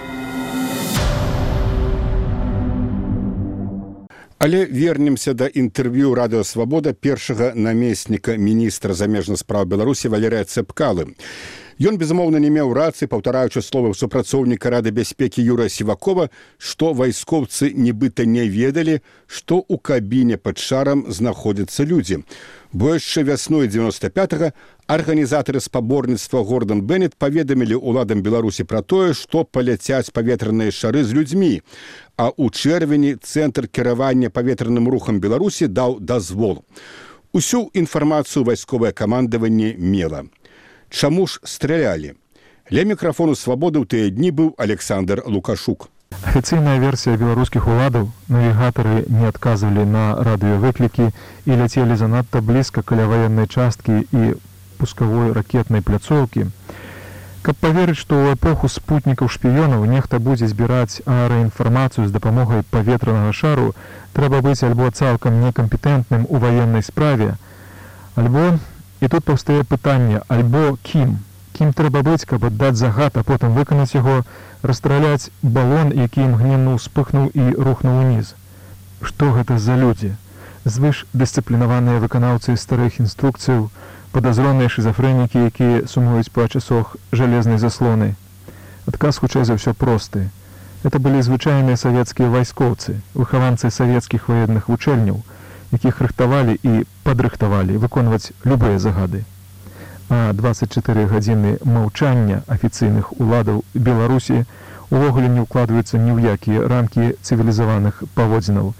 Але вернемся да інтэрв'ю Радыё Свабода першага намесніка міністра замежных спраў Беларусі Валерыя Цэпкалы. Ён, безумоўна, не меў рацыі, паўтараючы словы супрацоўніка Рады бяспекі Юрыя Сівакова, што вайскоўцы нібыта не ведалі, што ў кабіне пад шарам знаходзяцца людзі. Бо яшчэ вясной 95-го арганізатары спаборніцтва Гордон Беннет паведамілі ўладам Беларусі пра тое, што паляцяць паветраныя шары з людзьмі, а ў чэрвені Цэнтр кіравання паветраным рухам Беларусі даў дазвол. Усю інфармацыю вайсковае камандаванне мела. Чаму ж стралялі? Ля мікрафону «Свабоды» ў тыя дні быў Александр Лукашук. Афіцыйная версія беларускіх уладаў: навігатары не адказвалі на радыёвыклікі і ляцелі занадта блізка каля ваеннай часткі і пускавой ракетнай пляцоўкі. Каб паверыць, што ў эпоху спутнікаў-шпіёнаў нехта будзе збіраць аэраінфармацыю з дапамогай паветранага шару, трэба быць альбо цалкам некампетэнтным у ваеннай справе, альбо, і тут паўстае пытанне, альбо кім? Кім трэба быць, каб аддаць загад, а потым выканаць яго, расстраляць балон, які імгненна ўспыхнуў і рухнуў уніз? Што гэта за людзі? Звыш дысцыплінаваныя выканаўцы старых інструкцыяў, падазроныя шызафрэнікі, якія сумуюць па часах жалезнай заслоны? Адказ хутчэй за ўсё просты. Это былі звычайныя савецкія вайскоўцы, выхаванцы савецкіх ваенных вучэльняў, якіх рыхтавалі і падрыхтавалі выконваць любыя загады. А 24 гадзіны маўчання афіцыйных уладаў Беларусі увогуле не ўкладваюцца ні ў якія рамкі цывілізаваных паводзінаў,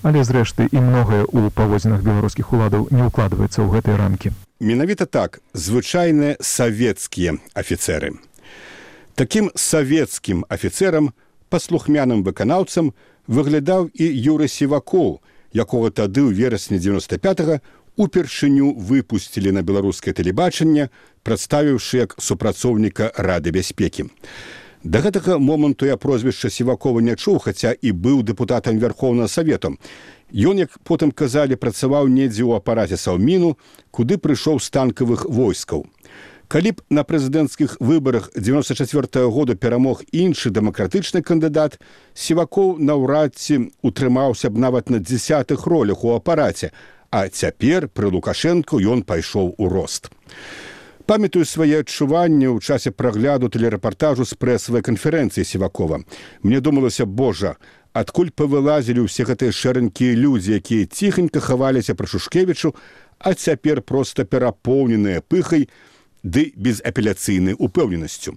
Але, зрэшты, і многае ў паводзінах беларускіх уладаў не ўкладваецца ў гэтыя рамкі. Менавіта так, звычайныя савецкія афіцэры. Такім савецкім афіцэрам, паслухмяным выканаўцам, выглядаў і Юрый Сівакоў, якога тады ў верасні 95-го упершыню выпусцілі на беларускае тэлебачанне, прадставіўшы як супрацоўніка Рады бяспекі. Да гэтага моманту я прозвішча Сівакова не чуў, хаця і быў дэпутатам Верхоўнага Савету. Ён, як потым казалі, працаваў недзе ў апараце Саўміну, куды прыйшоў з танкавых войскаў. Калі б на прэзідэнцкіх выбарах 94-го года перамог іншы дэмакратычны кандыдат, Сівакоў наўрад ці утрымаўся б нават на 10-х ролях у апараце, а цяпер пры Лукашэнку ён пайшоў у рост. Памятаю свае адчуванні ў часе прагляду тэлерэпартажу з прэсавай канферэнцыі Сівакова. Мне думалася, божа, адкуль павылазілі ўсе гэтыя шэранькія людзі, якія ціхенька хаваліся пры Шушкевічу, а цяпер проста перапоўненыя пыхай ды безапеляцыйнай упэўненасцю.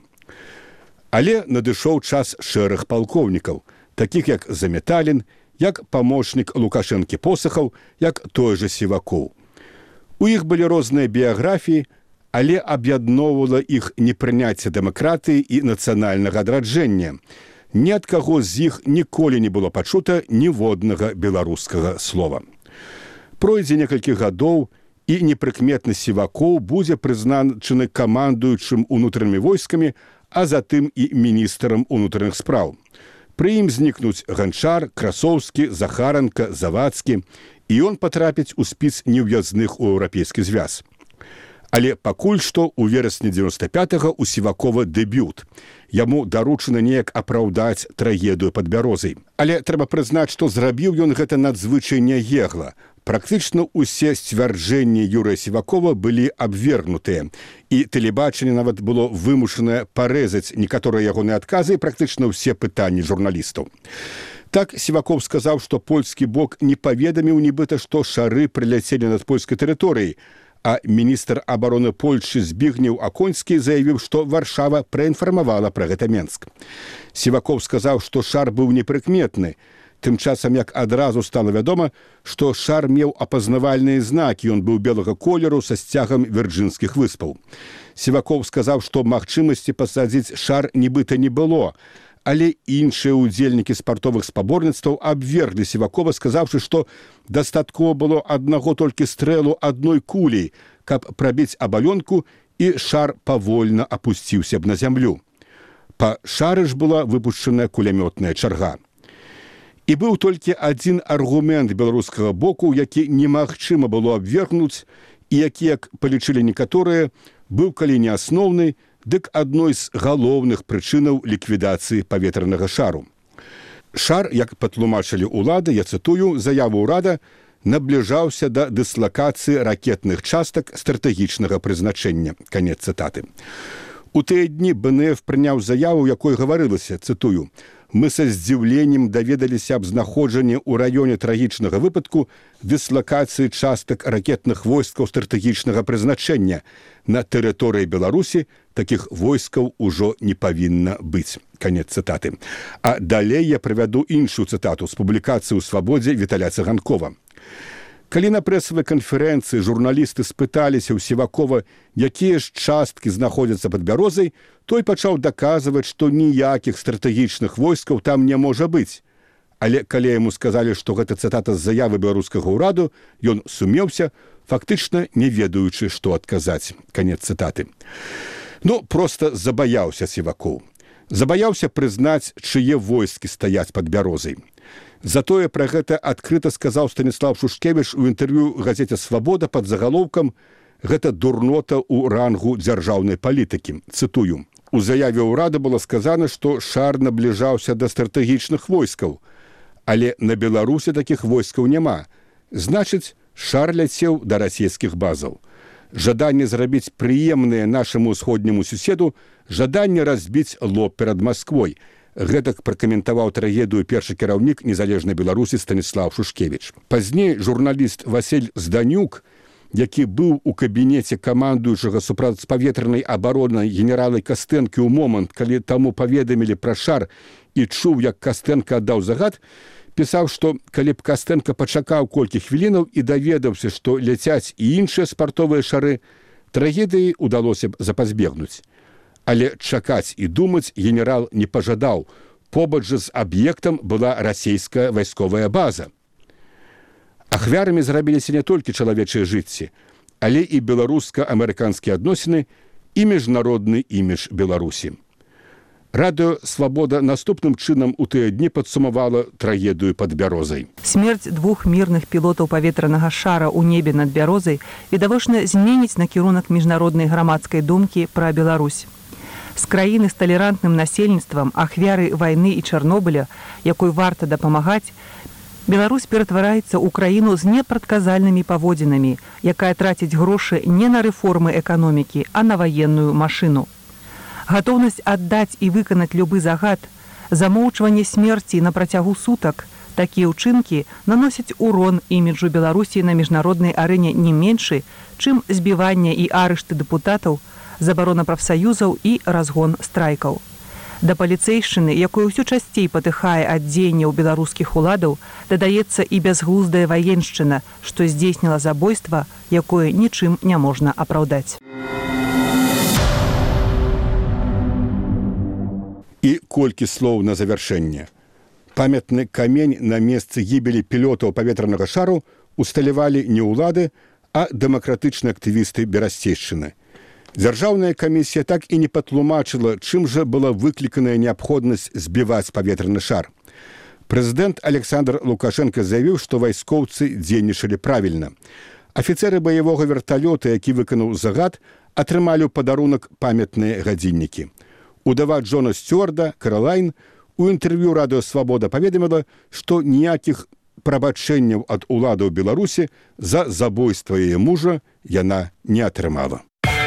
Але надышоў час шэрых палкоўнікаў, такіх як Заметалін, як памочнік Лукашэнкі Посахаў, як той жа Сівакоў. У іх былі розныя біяграфіі, але аб'ядноўвала іх непрыняцце дэмакратыі і нацыянальнага адраджэння. Ні ад каго з іх ніколі не было пачута ніводнага беларускага слова. Пройдзе некалькі гадоў, і непрыкметны Сівакоў будзе прызначаны камандуючым унутранымі войскамі, а затым і міністрам унутраных спраў. Пры ім знікнуць Ганчар, Красоўскі, Захаранка, Завадскі, і ён патрапіць у спіс неўязных у Еўрапейскі звяз. Але пакуль што ў верасні 95-го у Сівакова дэбют. Яму даручана неяк апраўдаць трагедыю пад Бярозай. Але трэба прызнаць, што зрабіў ён гэта надзвычай няегла. Практычна ўсе сцвярджэнні Юрыя Сівакова былі абвергнутыя, і тэлебачанне нават было вымушанае парэзаць некаторыя ягоныя адказы і практычна ўсе пытанні журналістаў. Так Сіваков сказаў, што польскі бок не паведаміў нібыта, што шары прыляцелі над польскай тэрыторыяй, а міністр абароны Польшчы Збігнеў Аконскі заявіў, што Варшава праінфармавала пра гэта Менск. Сіваков сказаў, што шар быў непрыкметны. Тым часам, як адразу стала вядома, што шар меў апазнавальныя знакі, ён быў белага колеру са сцягам Вірджынскіх выспаў. Сіваков сказаў, што магчымасці пасадзіць шар нібыта не было, але іншыя ўдзельнікі спартовых спаборніцтваў абверглі Сівакова, сказаўшы, што дастаткова было аднаго толькі стрэлу адной кулей, каб прабіць абалёнку, і шар павольна апусціўся б на зямлю. Па шары ж была выпушчаная кулямётная чарга. І быў толькі адзін аргумент беларускага боку, які немагчыма было абвергнуць, і які, як палічылі некаторыя, быў калі не асноўны, дык адной з галоўных прычынаў ліквідацыі паветранага шару. Шар, як патлумачылі ўлады, я цытую, заяву ўрада, набліжаўся да дыслакацыі ракетных частак стратэгічнага прызначэння. Канец цытаты. У тыя дні БНФ прыняў заяву, якой гаварылася, цытую, «Мы са здзіўленнем даведаліся аб знаходжанні ў раёне трагічнага выпадку дыслакацыі частак ракетных войскаў стратэгічнага прызначэння. На тэрыторыі Беларусі такіх войскаў ужо не павінна быць». Канец цытаты. А далей я прывяду іншую цытату з публікацыі ў «Свабодзе» Віталя Цыганкова. Калі на прэсавай канферэнцыі журналісты спыталіся ў Сівакова, якія ж часткі знаходзяцца пад Бярозай, той пачаў даказваць, што ніякіх стратэгічных войскаў там не можа быць. Але калі яму сказалі, што гэта цытата з заявы беларускага ўраду, ён сумеўся, фактычна не ведаючы, што адказаць. Канец цытаты. Проста забаяўся Сівакоў. Забаяўся прызнаць, чые войскі стаяць пад Бярозай. Затое пра гэта адкрыта сказаў Станіслав Шушкевіч у інтэрв'ю газеце «Свабода» пад загалоўкам «Гэта дурнота ў рангу дзяржаўнай палітыкі». Цытую. У заяве ўрада было сказана, што шар набліжаўся да стратэгічных войскаў, але на Беларусі такіх войскаў няма. Значыць, шар ляцеў да расійскіх базаў. Жаданне зрабіць прыемнае нашаму ўсходняму суседу, жаданне разбіць лоб перад Масквой. Гэтак пракаментаваў трагедыю першы кіраўнік незалежнай Беларусі Станіслав Шушкевіч. Пазней журналіст Васіль Зданюк, які быў у кабінеце камандуючага супрацьпаветранай абароны генерала Кастэнкі ў момант, калі таму паведамілі пра шар і чуў, як Кастэнка аддаў загад, пісаў, што калі б Кастэнка пачакаў колькі хвілінаў і даведаўся, што ляцяць і іншыя спартовыя шары, трагедыі ўдалося б запазбегнуць. Але чакаць і думаць генерал не пажадаў. Побач жа з аб'ектам была расійская вайсковая база. Ахвярамі зрабіліся не толькі чалавечыя жыцці, але і беларуска-амерыканскія адносіны і міжнародны імідж Беларусі. Радыё «Свабода» наступным чынам у тыя дні падсумавала трагедыю пад Бярозай. Смерць двух мірных пілотаў паветранага шара ў небе над Бярозай відавочна зменіць накірунак міжнароднай грамадскай думкі пра Беларусь. З краіны з талерантным насельніцтвам, ахвяры вайны і Чарнобыля, якой варта дапамагаць, Беларусь ператвараецца ў краіну з непрадказальнымі паводзінамі, якая траціць грошы не на рэформы эканомікі, а на ваенную машыну. Гатоўнасць аддаць і выканаць любы загад, замоўчванне смерці на працягу сутак, такія ўчынкі наносяць урон іміджу Беларусі на міжнароднай арэне не меншы, чым збіванне і арышты дэпутатаў, забарона прафсаюзаў і разгон страйкаў. Да паліцэйшчыны, якой усё часцей патыхае ад дзеянняў беларускіх уладаў, дадаецца і бязглуздая ваеншчына, што здзейсніла забойства, якое нічым не можна апраўдаць. І колькі слоў на завяршэнне. Памятны камень на месцы гібелі пілотаў паветранага шару усталявалі не ўлады, а дэмакратычныя актывісты берасцейшчыны. Дзяржаўная камісія так і не патлумачыла, чым жа была выкліканая неабходнасць збіваць паветраны шар. Прэзідэнт Александр Лукашенко заявіў, што вайскоўцы дзейнічалі правільна. Афіцэры баявога верталёта, які выканаў загад, атрымалі ў падарунак памятныя гадзіннікі. Удава Джона Стюарда, Каролайн, у інтэрв'ю радыё «Свабода» паведаміла, што ніякіх прабачэнняў ад уладаў Беларусі за забойства яе мужа яна не атрымала.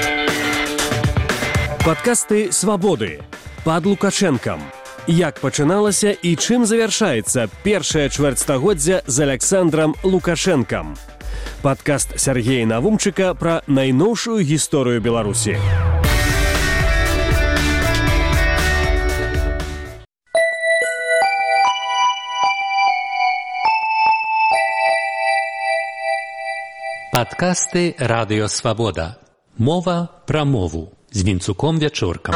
Падкасты «Свабоды» пад Лукашэнкам. Як пачыналася і чым завяршаецца першае чвэрцьстагоддзя з Александрам Лукашэнкам. Падкаст Сяргея Навумчыка пра найноўшую гісторыю Беларусі. Падкасты «Радыё Свабода». Мова пра мову. З Вінцуком Вячоркам.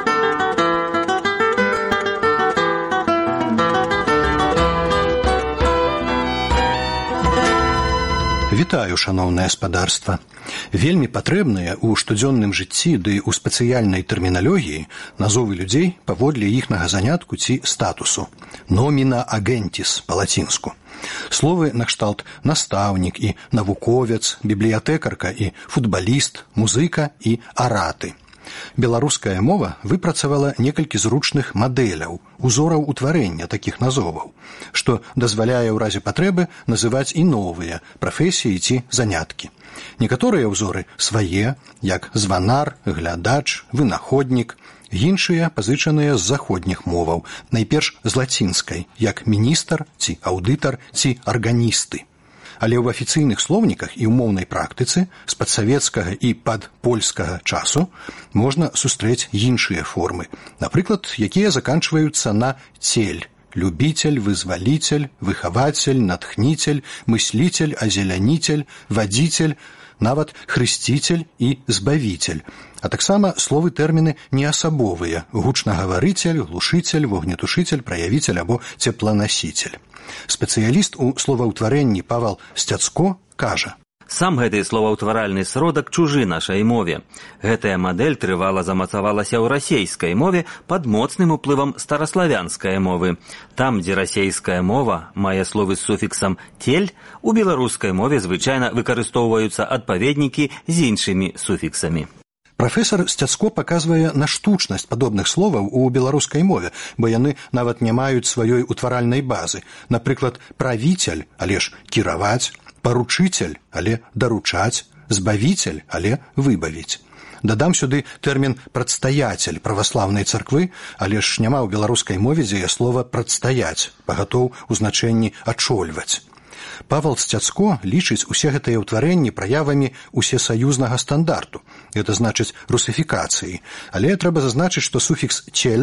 Вітаю, шаноўнае спадарства. Вельмі патрэбныя ў штодзённым жыцці ды ў спецыяльнай тэрміналогіі назовы людзей паводле іхнага занятку ці статусу. Номіна агентіс па-лацінску. Словы накшталт настаўнік і навуковец, бібліятэкарка і футбаліст, музыка і араты. Беларуская мова выпрацавала некалькі зручных мадэляў, узораў утварэння такіх назоваў, што дазваляе ў разе патрэбы называць і новыя прафесіі ці заняткі. Некаторыя ўзоры свае, як званар, глядач, вынаходнік, іншыя пазычаныя з заходніх моваў, найперш з лацінскай, як міністр ці аўдытар ці арганісты. Але ў афіцыйных слоўніках і ў моўнай практыцы з падсавецкага і падпольскага часу можна сустрэць іншыя формы, напрыклад, якія заканчваюцца на цель, любитель, вызвалитель, выхаватель, натхнитель, мыслитель, озеляніцель, вадзіцель, нават хрысціцель і збавіцель. А таксама словы тэрміны неасабовыя: гучнагаварыцель, глушыцель, вогнетушыцель, праявіцель або цепланасіцель. Спецыяліст у словаўтварэнні Павал Сцяцко кажа: Сам гэты словаўтваральны сродак чужы нашай мове. Гэтая мадэль трывала замацавалася ў расейскай мове пад моцным уплывам стараславянскай мовы. Там, дзе расейская мова мае словы з суфіксам «тель», у беларускай мове звычайна выкарыстоўваюцца адпаведнікі з іншымі суфіксамі. Прафесор Сцяцко паказвае на штучнасць падобных словаў у беларускай мове, бо яны нават не маюць сваёй утваральнай базы. Напрыклад, правіцель, але ж кіраваць, паручыцель, але даручаць, збавіцель, але выбавіць. Дадам сюды тэрмін «прадстаяцель» праваслаўнай царквы, але ж няма ў беларускай мове дзеяслова «прадстаяць», пагатоў у значэнні «ачольваць». Павал Сцяцко лічыць усе гэтыя ўтварэнні праявамі усесаюзнага стандарту, гэта значыць русыфікацыі, але трэба зазначыць, што суфікс «цель»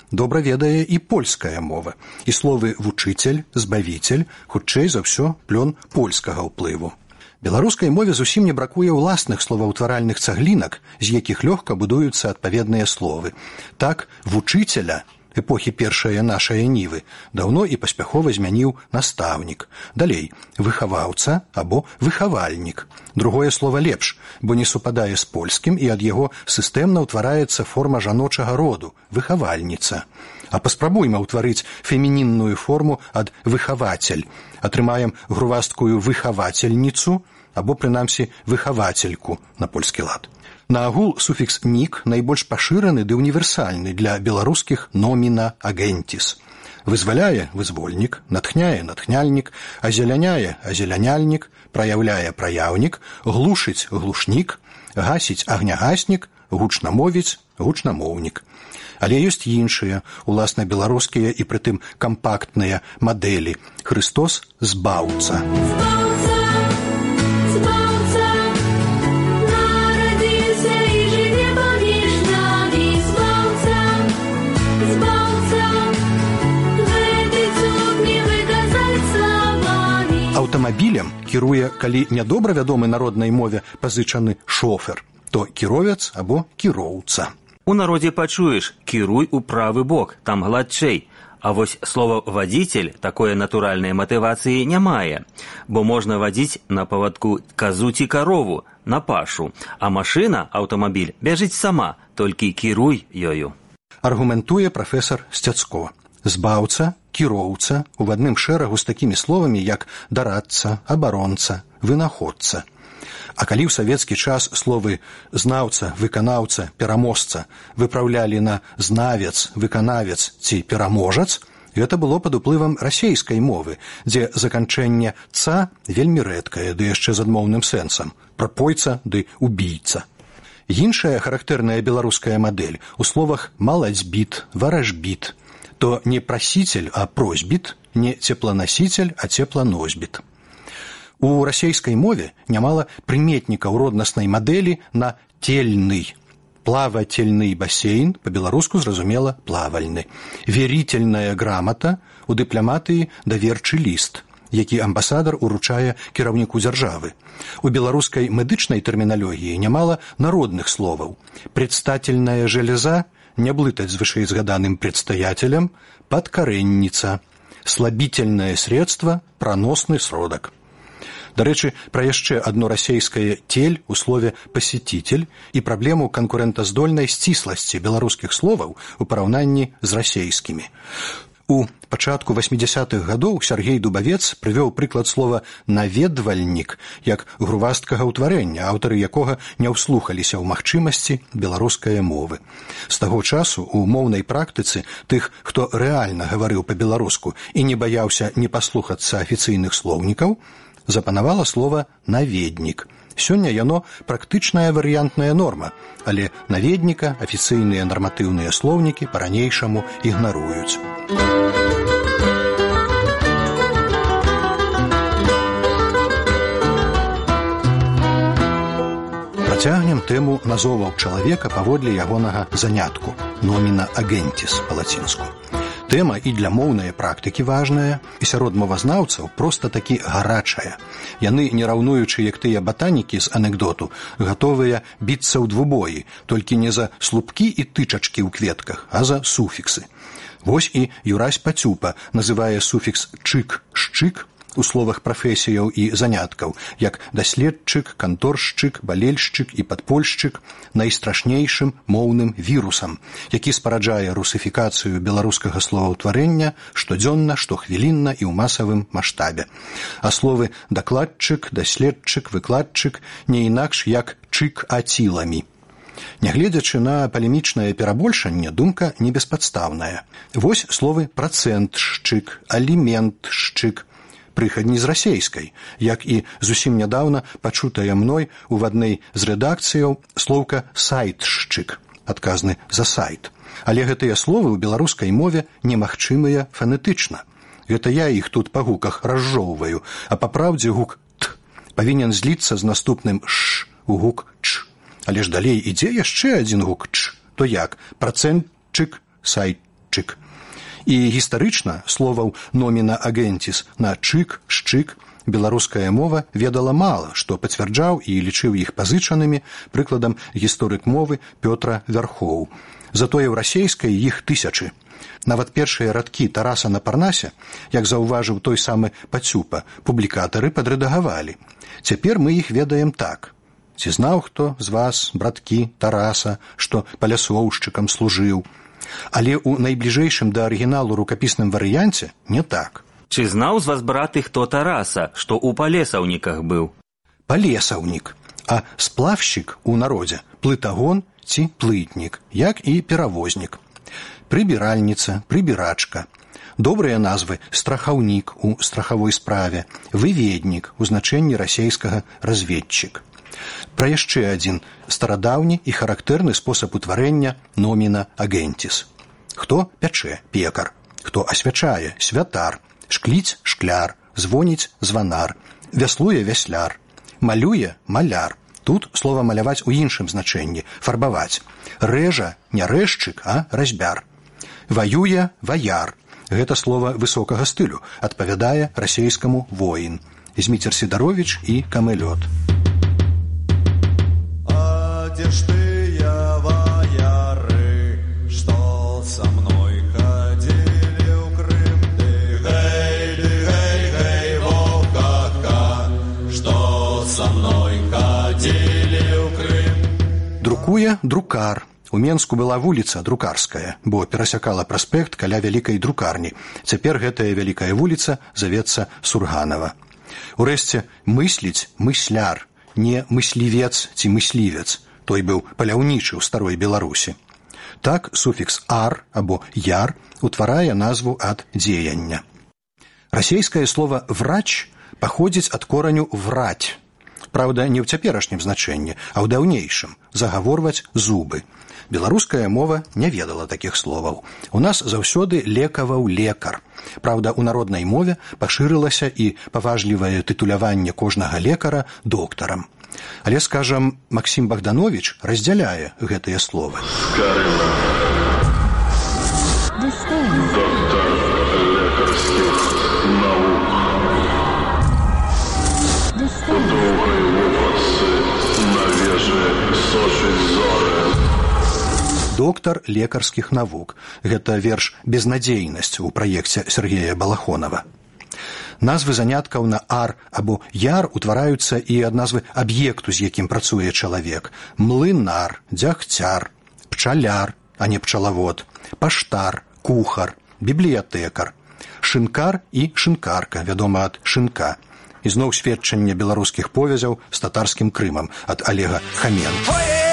добра ведае і польская мова. І словы «вучыцель», «збавіцель» хутчэй за ўсё плён польскага ўплыву. Беларускай мове зусім не бракуе ўласных словаўтваральных цаглінак, з якіх лёгка будуюцца адпаведныя словы. Так, «вучыцеля» эпохі першае нашае нівы даўно і паспяхова змяніў настаўнік. Далей, выхаваўца або выхавальнік. Другое слова лепш, бо не супадае з польскім і ад яго сістэмна ўтвараецца форма жаночага роду – выхавальніца. А паспрабуйма ўтварыць фемінінную форму ад выхавацель. Атрымаем грувасткую выхавацельніцу або, прынамсі, выхавацельку на польскі лад. Наагул суфікс «нік» найбольш пашыраны ды універсальны для беларускіх номіна агентіс. Вызваляе – вызвольнік, натхняе – натхняльнік, азеляняе – азеляняльнік, праяўляе – праяўнік, глушыць – глушнік, гасіць – агнягаснік, гучна мовіць – гучнамоўнік. Але ёсць іншыя, уласна беларускія і прытым кампактныя мадэлі. Хрыстос – збаўца. Аўтамабілем кіруе, калі нядобра вядомы народнай мове пазычаны шофер, то кіровец або кіроўца. У народзе пачуеш «кіруй у правы бок, там гладчэй». А вось слова «вадзіцель» такое натуральнай матывацыі не мае, бо можна вадзіць на павадку казу ці карову, на пашу, а машына, аўтамабіль, бяжыць сама, толькі кіруй ёю. Аргументуе прафесар Сцяцко. Збаўца, кіроўца у адным шэрагу з такімі словамі, як дарадца, абаронца, вынаходца. А калі ў савецкі час словы «знаўца», «выканаўца», «пераможца» выпраўлялі на «знавец», «выканавец» ці «пераможац», гэта было пад уплывам расейскай мовы, дзе заканчэнне «ца» вельмі рэдкае, ды яшчэ з адмоўным сэнсам – прапойца ды убійца. Іншая характэрная беларуская мадэль у словах «маладзьбіт», «варажбіт», то не прасіцель, а просьбіт, не цепланасіцель, а цепланосьбіт. У расейскай мове нямала прыметнікаў роднаснай мадэлі на «тельны». Плавательны басейн, па-беларуску зразумела плавальны. Верительная грамата, у дыпламатыі даверчы ліст, які амбасадар уручае кіраўніку дзяржавы. У беларускай медычнай тэрміналогіі нямала народных словаў. Предстательная железа, не блытаць з вышэйзгаданым предстаятелем, подкоренница, слабительное средство, проносный сродак. Дарэчы, пра яшчэ адно расейскае «тель» у слове «пасетитель» і праблему канкурэнтаздольнай сцісласці беларускіх словаў у параўнанні з расейскімі. У пачатку 80-х гадоў Сяргей Дубавец прывёў прыклад слова «наведвальнік» як грувасткага ўтварэння, аўтары якога не ўслухаліся ў магчымасці беларускай мовы. З таго часу у моўнай практыцы тых, хто рэальна гаварыў па-беларуску і не баяўся не паслухацца афіцыйных слоўнікаў, запанавала слова «наведнік». Сёння яно практычная варыянтная норма, але наведніка афіцыйныя нарматыўныя слоўнікі па-ранейшаму ігнаруюць. Працягнем тэму назоваў чалавека паводле ягонага занятку – номіна агентіс па-лацінску. Тэма і для моўнай практыкі важная, і сярод мовазнаўцаў проста такі гарачая. Яны, не раўнуючы, як тыя батанікі з анекдоту, гатовыя біцца ў двубоі, толькі не за слупкі і тычачкі ў кветках, а за суфіксы. Вось і Юрась Пацюпа называе суфікс «чык», «шчык» у словах прафесіяў і заняткаў, як даследчык, канторшчык, балельшчык і падпольшчык найстрашнейшым моўным вірусам, які спараджае русыфікацыю беларускага словаўтварэння штодзённа, штохвілінна і ў масавым маштабе. А словы дакладчык, даследчык, выкладчык не інакш як чык-аціламі. Нягледзячы на палемічнае перабольшанне, думка не беспадстаўная. Вось словы працэнтшчык, аліментшчык, прыхадні з расейскай, як і зусім нядаўна пачутая мной у адной з рэдакцыяў слоўка «сайтшчык», адказны за сайт. Але гэтыя словы ў беларускай мове немагчымыя фанетычна. Гэта я іх тут па гуках разжоўваю, а па праўдзе гук «т» павінен зліцца з наступным «ш» у гук «ч». Але ж далей ідзе яшчэ адзін гук «ч», то як працэнтчык, сайтчык. сплаўшчык. І гістарычна словаў номіна агентіс на чык, шчык беларуская мова ведала мала, што пацвярджаў і лічыў іх пазычанымі, прыкладам гісторык мовы Пётра Вярхоў. Затое ў расейскай іх тысячы. Нават першыя радкі Тараса на Парнасе, як заўважыў той самы Пацюпа, публікатары падрэдагавалі. Цяпер мы іх ведаем так. Ці знаў хто з вас, браткі Тараса, што паляслоўшчыкам служыў? Але ў найбліжэйшым да арыгіналу рукапісным варыянце не так. Ці знаў з вас, браты, хто Тараса, што ў палесаўніках быў? Палесаўнік, а сплавшчык у народзе плытагон ці плытнік, як і перавознік. Прыбіральніца, прыбірачка. Добрыя назвы страхаўнік у страхавой справе, выведнік у значэнні расейскага разведчык. Пра яшчэ адзін старадаўні і характэрны спосаб утварэння номіна агентіс. Хто пячэ – пекар, хто асвячае – святар, шкліць – шкляр, звоніць – званар, вяслуе – вясляр, малюе – маляр. Тут слова маляваць у іншым значэнні – фарбаваць. Рэжа – не рэзчык, а разьбяр. Ваюе – ваяр. Гэта слова высокага стылю, адпавядае расейскаму воін. Зміцер Сідаровіч і Камэлёт. А дзе ж тыя ваяры, што са мной хадзілі ў Крым? Ды гэй, во-ка-ка, што са мной хадзілі ў Крым? Друкуе друкар. У Менску была вуліца Друкарская, бо перасякала праспект каля вялікай друкарні. Цяпер гэтая вялікая вуліца завецца Сурганава. Урэшце, мысліць – мысляр, не мыслівец ці мыслівец. Той быў паляўнічы ў старой Беларусі. Так суфікс «ар» або «яр» утварае назву ад дзеяння. Расейскае слова «врач» паходзіць ад кораню «враць». Праўда, не ў цяперашнім значэнні, а ў даўнейшым – загаворваць зубы. Беларуская мова не ведала такіх словаў. У нас заўсёды лекаваў лекар. Праўда, у народнай мове пашырылася і паважлівае тытуляванне кожнага лекара доктарам. Але, скажам, Максім Богданович раздзяляе гэтыя словы. Доктор лекарских наук. Доўгай вопратцы на вежы сочыць зоры. Доктар лекарскіх навук. Гэта верш «Безнадзейнасць» у праекце Сергея Балахонова. Назвы заняткаў на «ар» або «яр» утвараюцца і ад назвы аб'екту, з якім працуе чалавек. Млынар, дзягцяр, пчаляр, а не пчалавод, паштар, кухар, бібліятэкар, шынкар і шынкарка, вядома ад шынка. Ізноў сведчанне беларускіх повязяў з татарскім Крымам ад Олега Хаменко.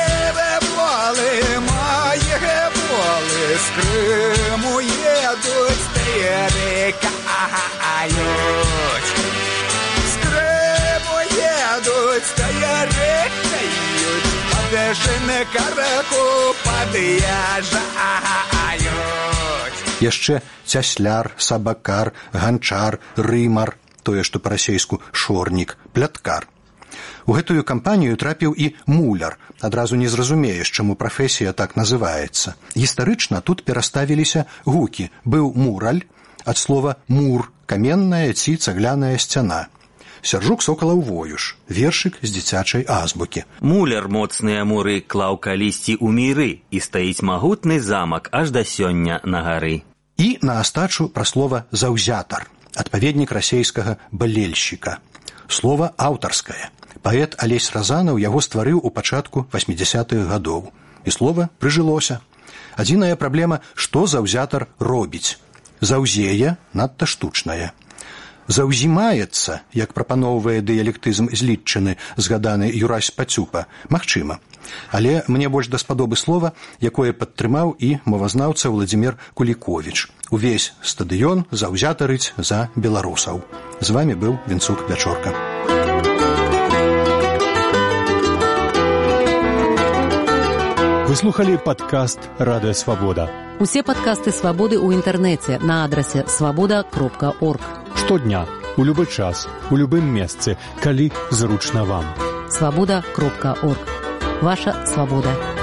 З Криму едуть, перекають. З Криму едуть, перекають. Подешене караку подъезжають. Яшчэ цясляр, сабакар, ганчар, рымар, тое, што па-расейску шорнік, пляткар. У гэтую кампанію трапіў і муляр. Адразу не зразумееш, чаму прафесія так называецца. Гістарычна тут пераставіліся гукі. Быў мураль, ад слова «мур» – каменная ці цагляная сцяна. Сяржук Сокалаў Воюш, вершык з дзіцячай азбукі. Муляр моцныя муры клаў калісьці ў міры, і стаіць магутны замак аж да сёння на гары. І на астачу пра слова «заўзятар», адпаведнік расейскага «балельшчыка». Слова аўтарскае. Паэт Алесь Разанаў яго стварыў у пачатку 80-х гадоў. І слова прыжылося. Адзіная праблема, што заўзятар робіць. Заўзее надта штучнае. Заўзімаецца, як прапаноўвае дыялектызм злітчыны, згаданы Юрась Пацюпа, магчыма. Але мне больш даспадобы слова, якое падтрымаў і мовазнаўца Владзімір Куліковіч. Увесь стадыён заўзятарыць за беларусаў. З вамі быў Вінцук Вячорка. Вы слухали падкаст «Радыё Свабода». Усе падкасты «Свабоды» ў інтэрнэце на адрасе свабода.орг. Штодня, у любы час, у любым месцы, калі зручна вам. Свабода.орг. Ваша свабода.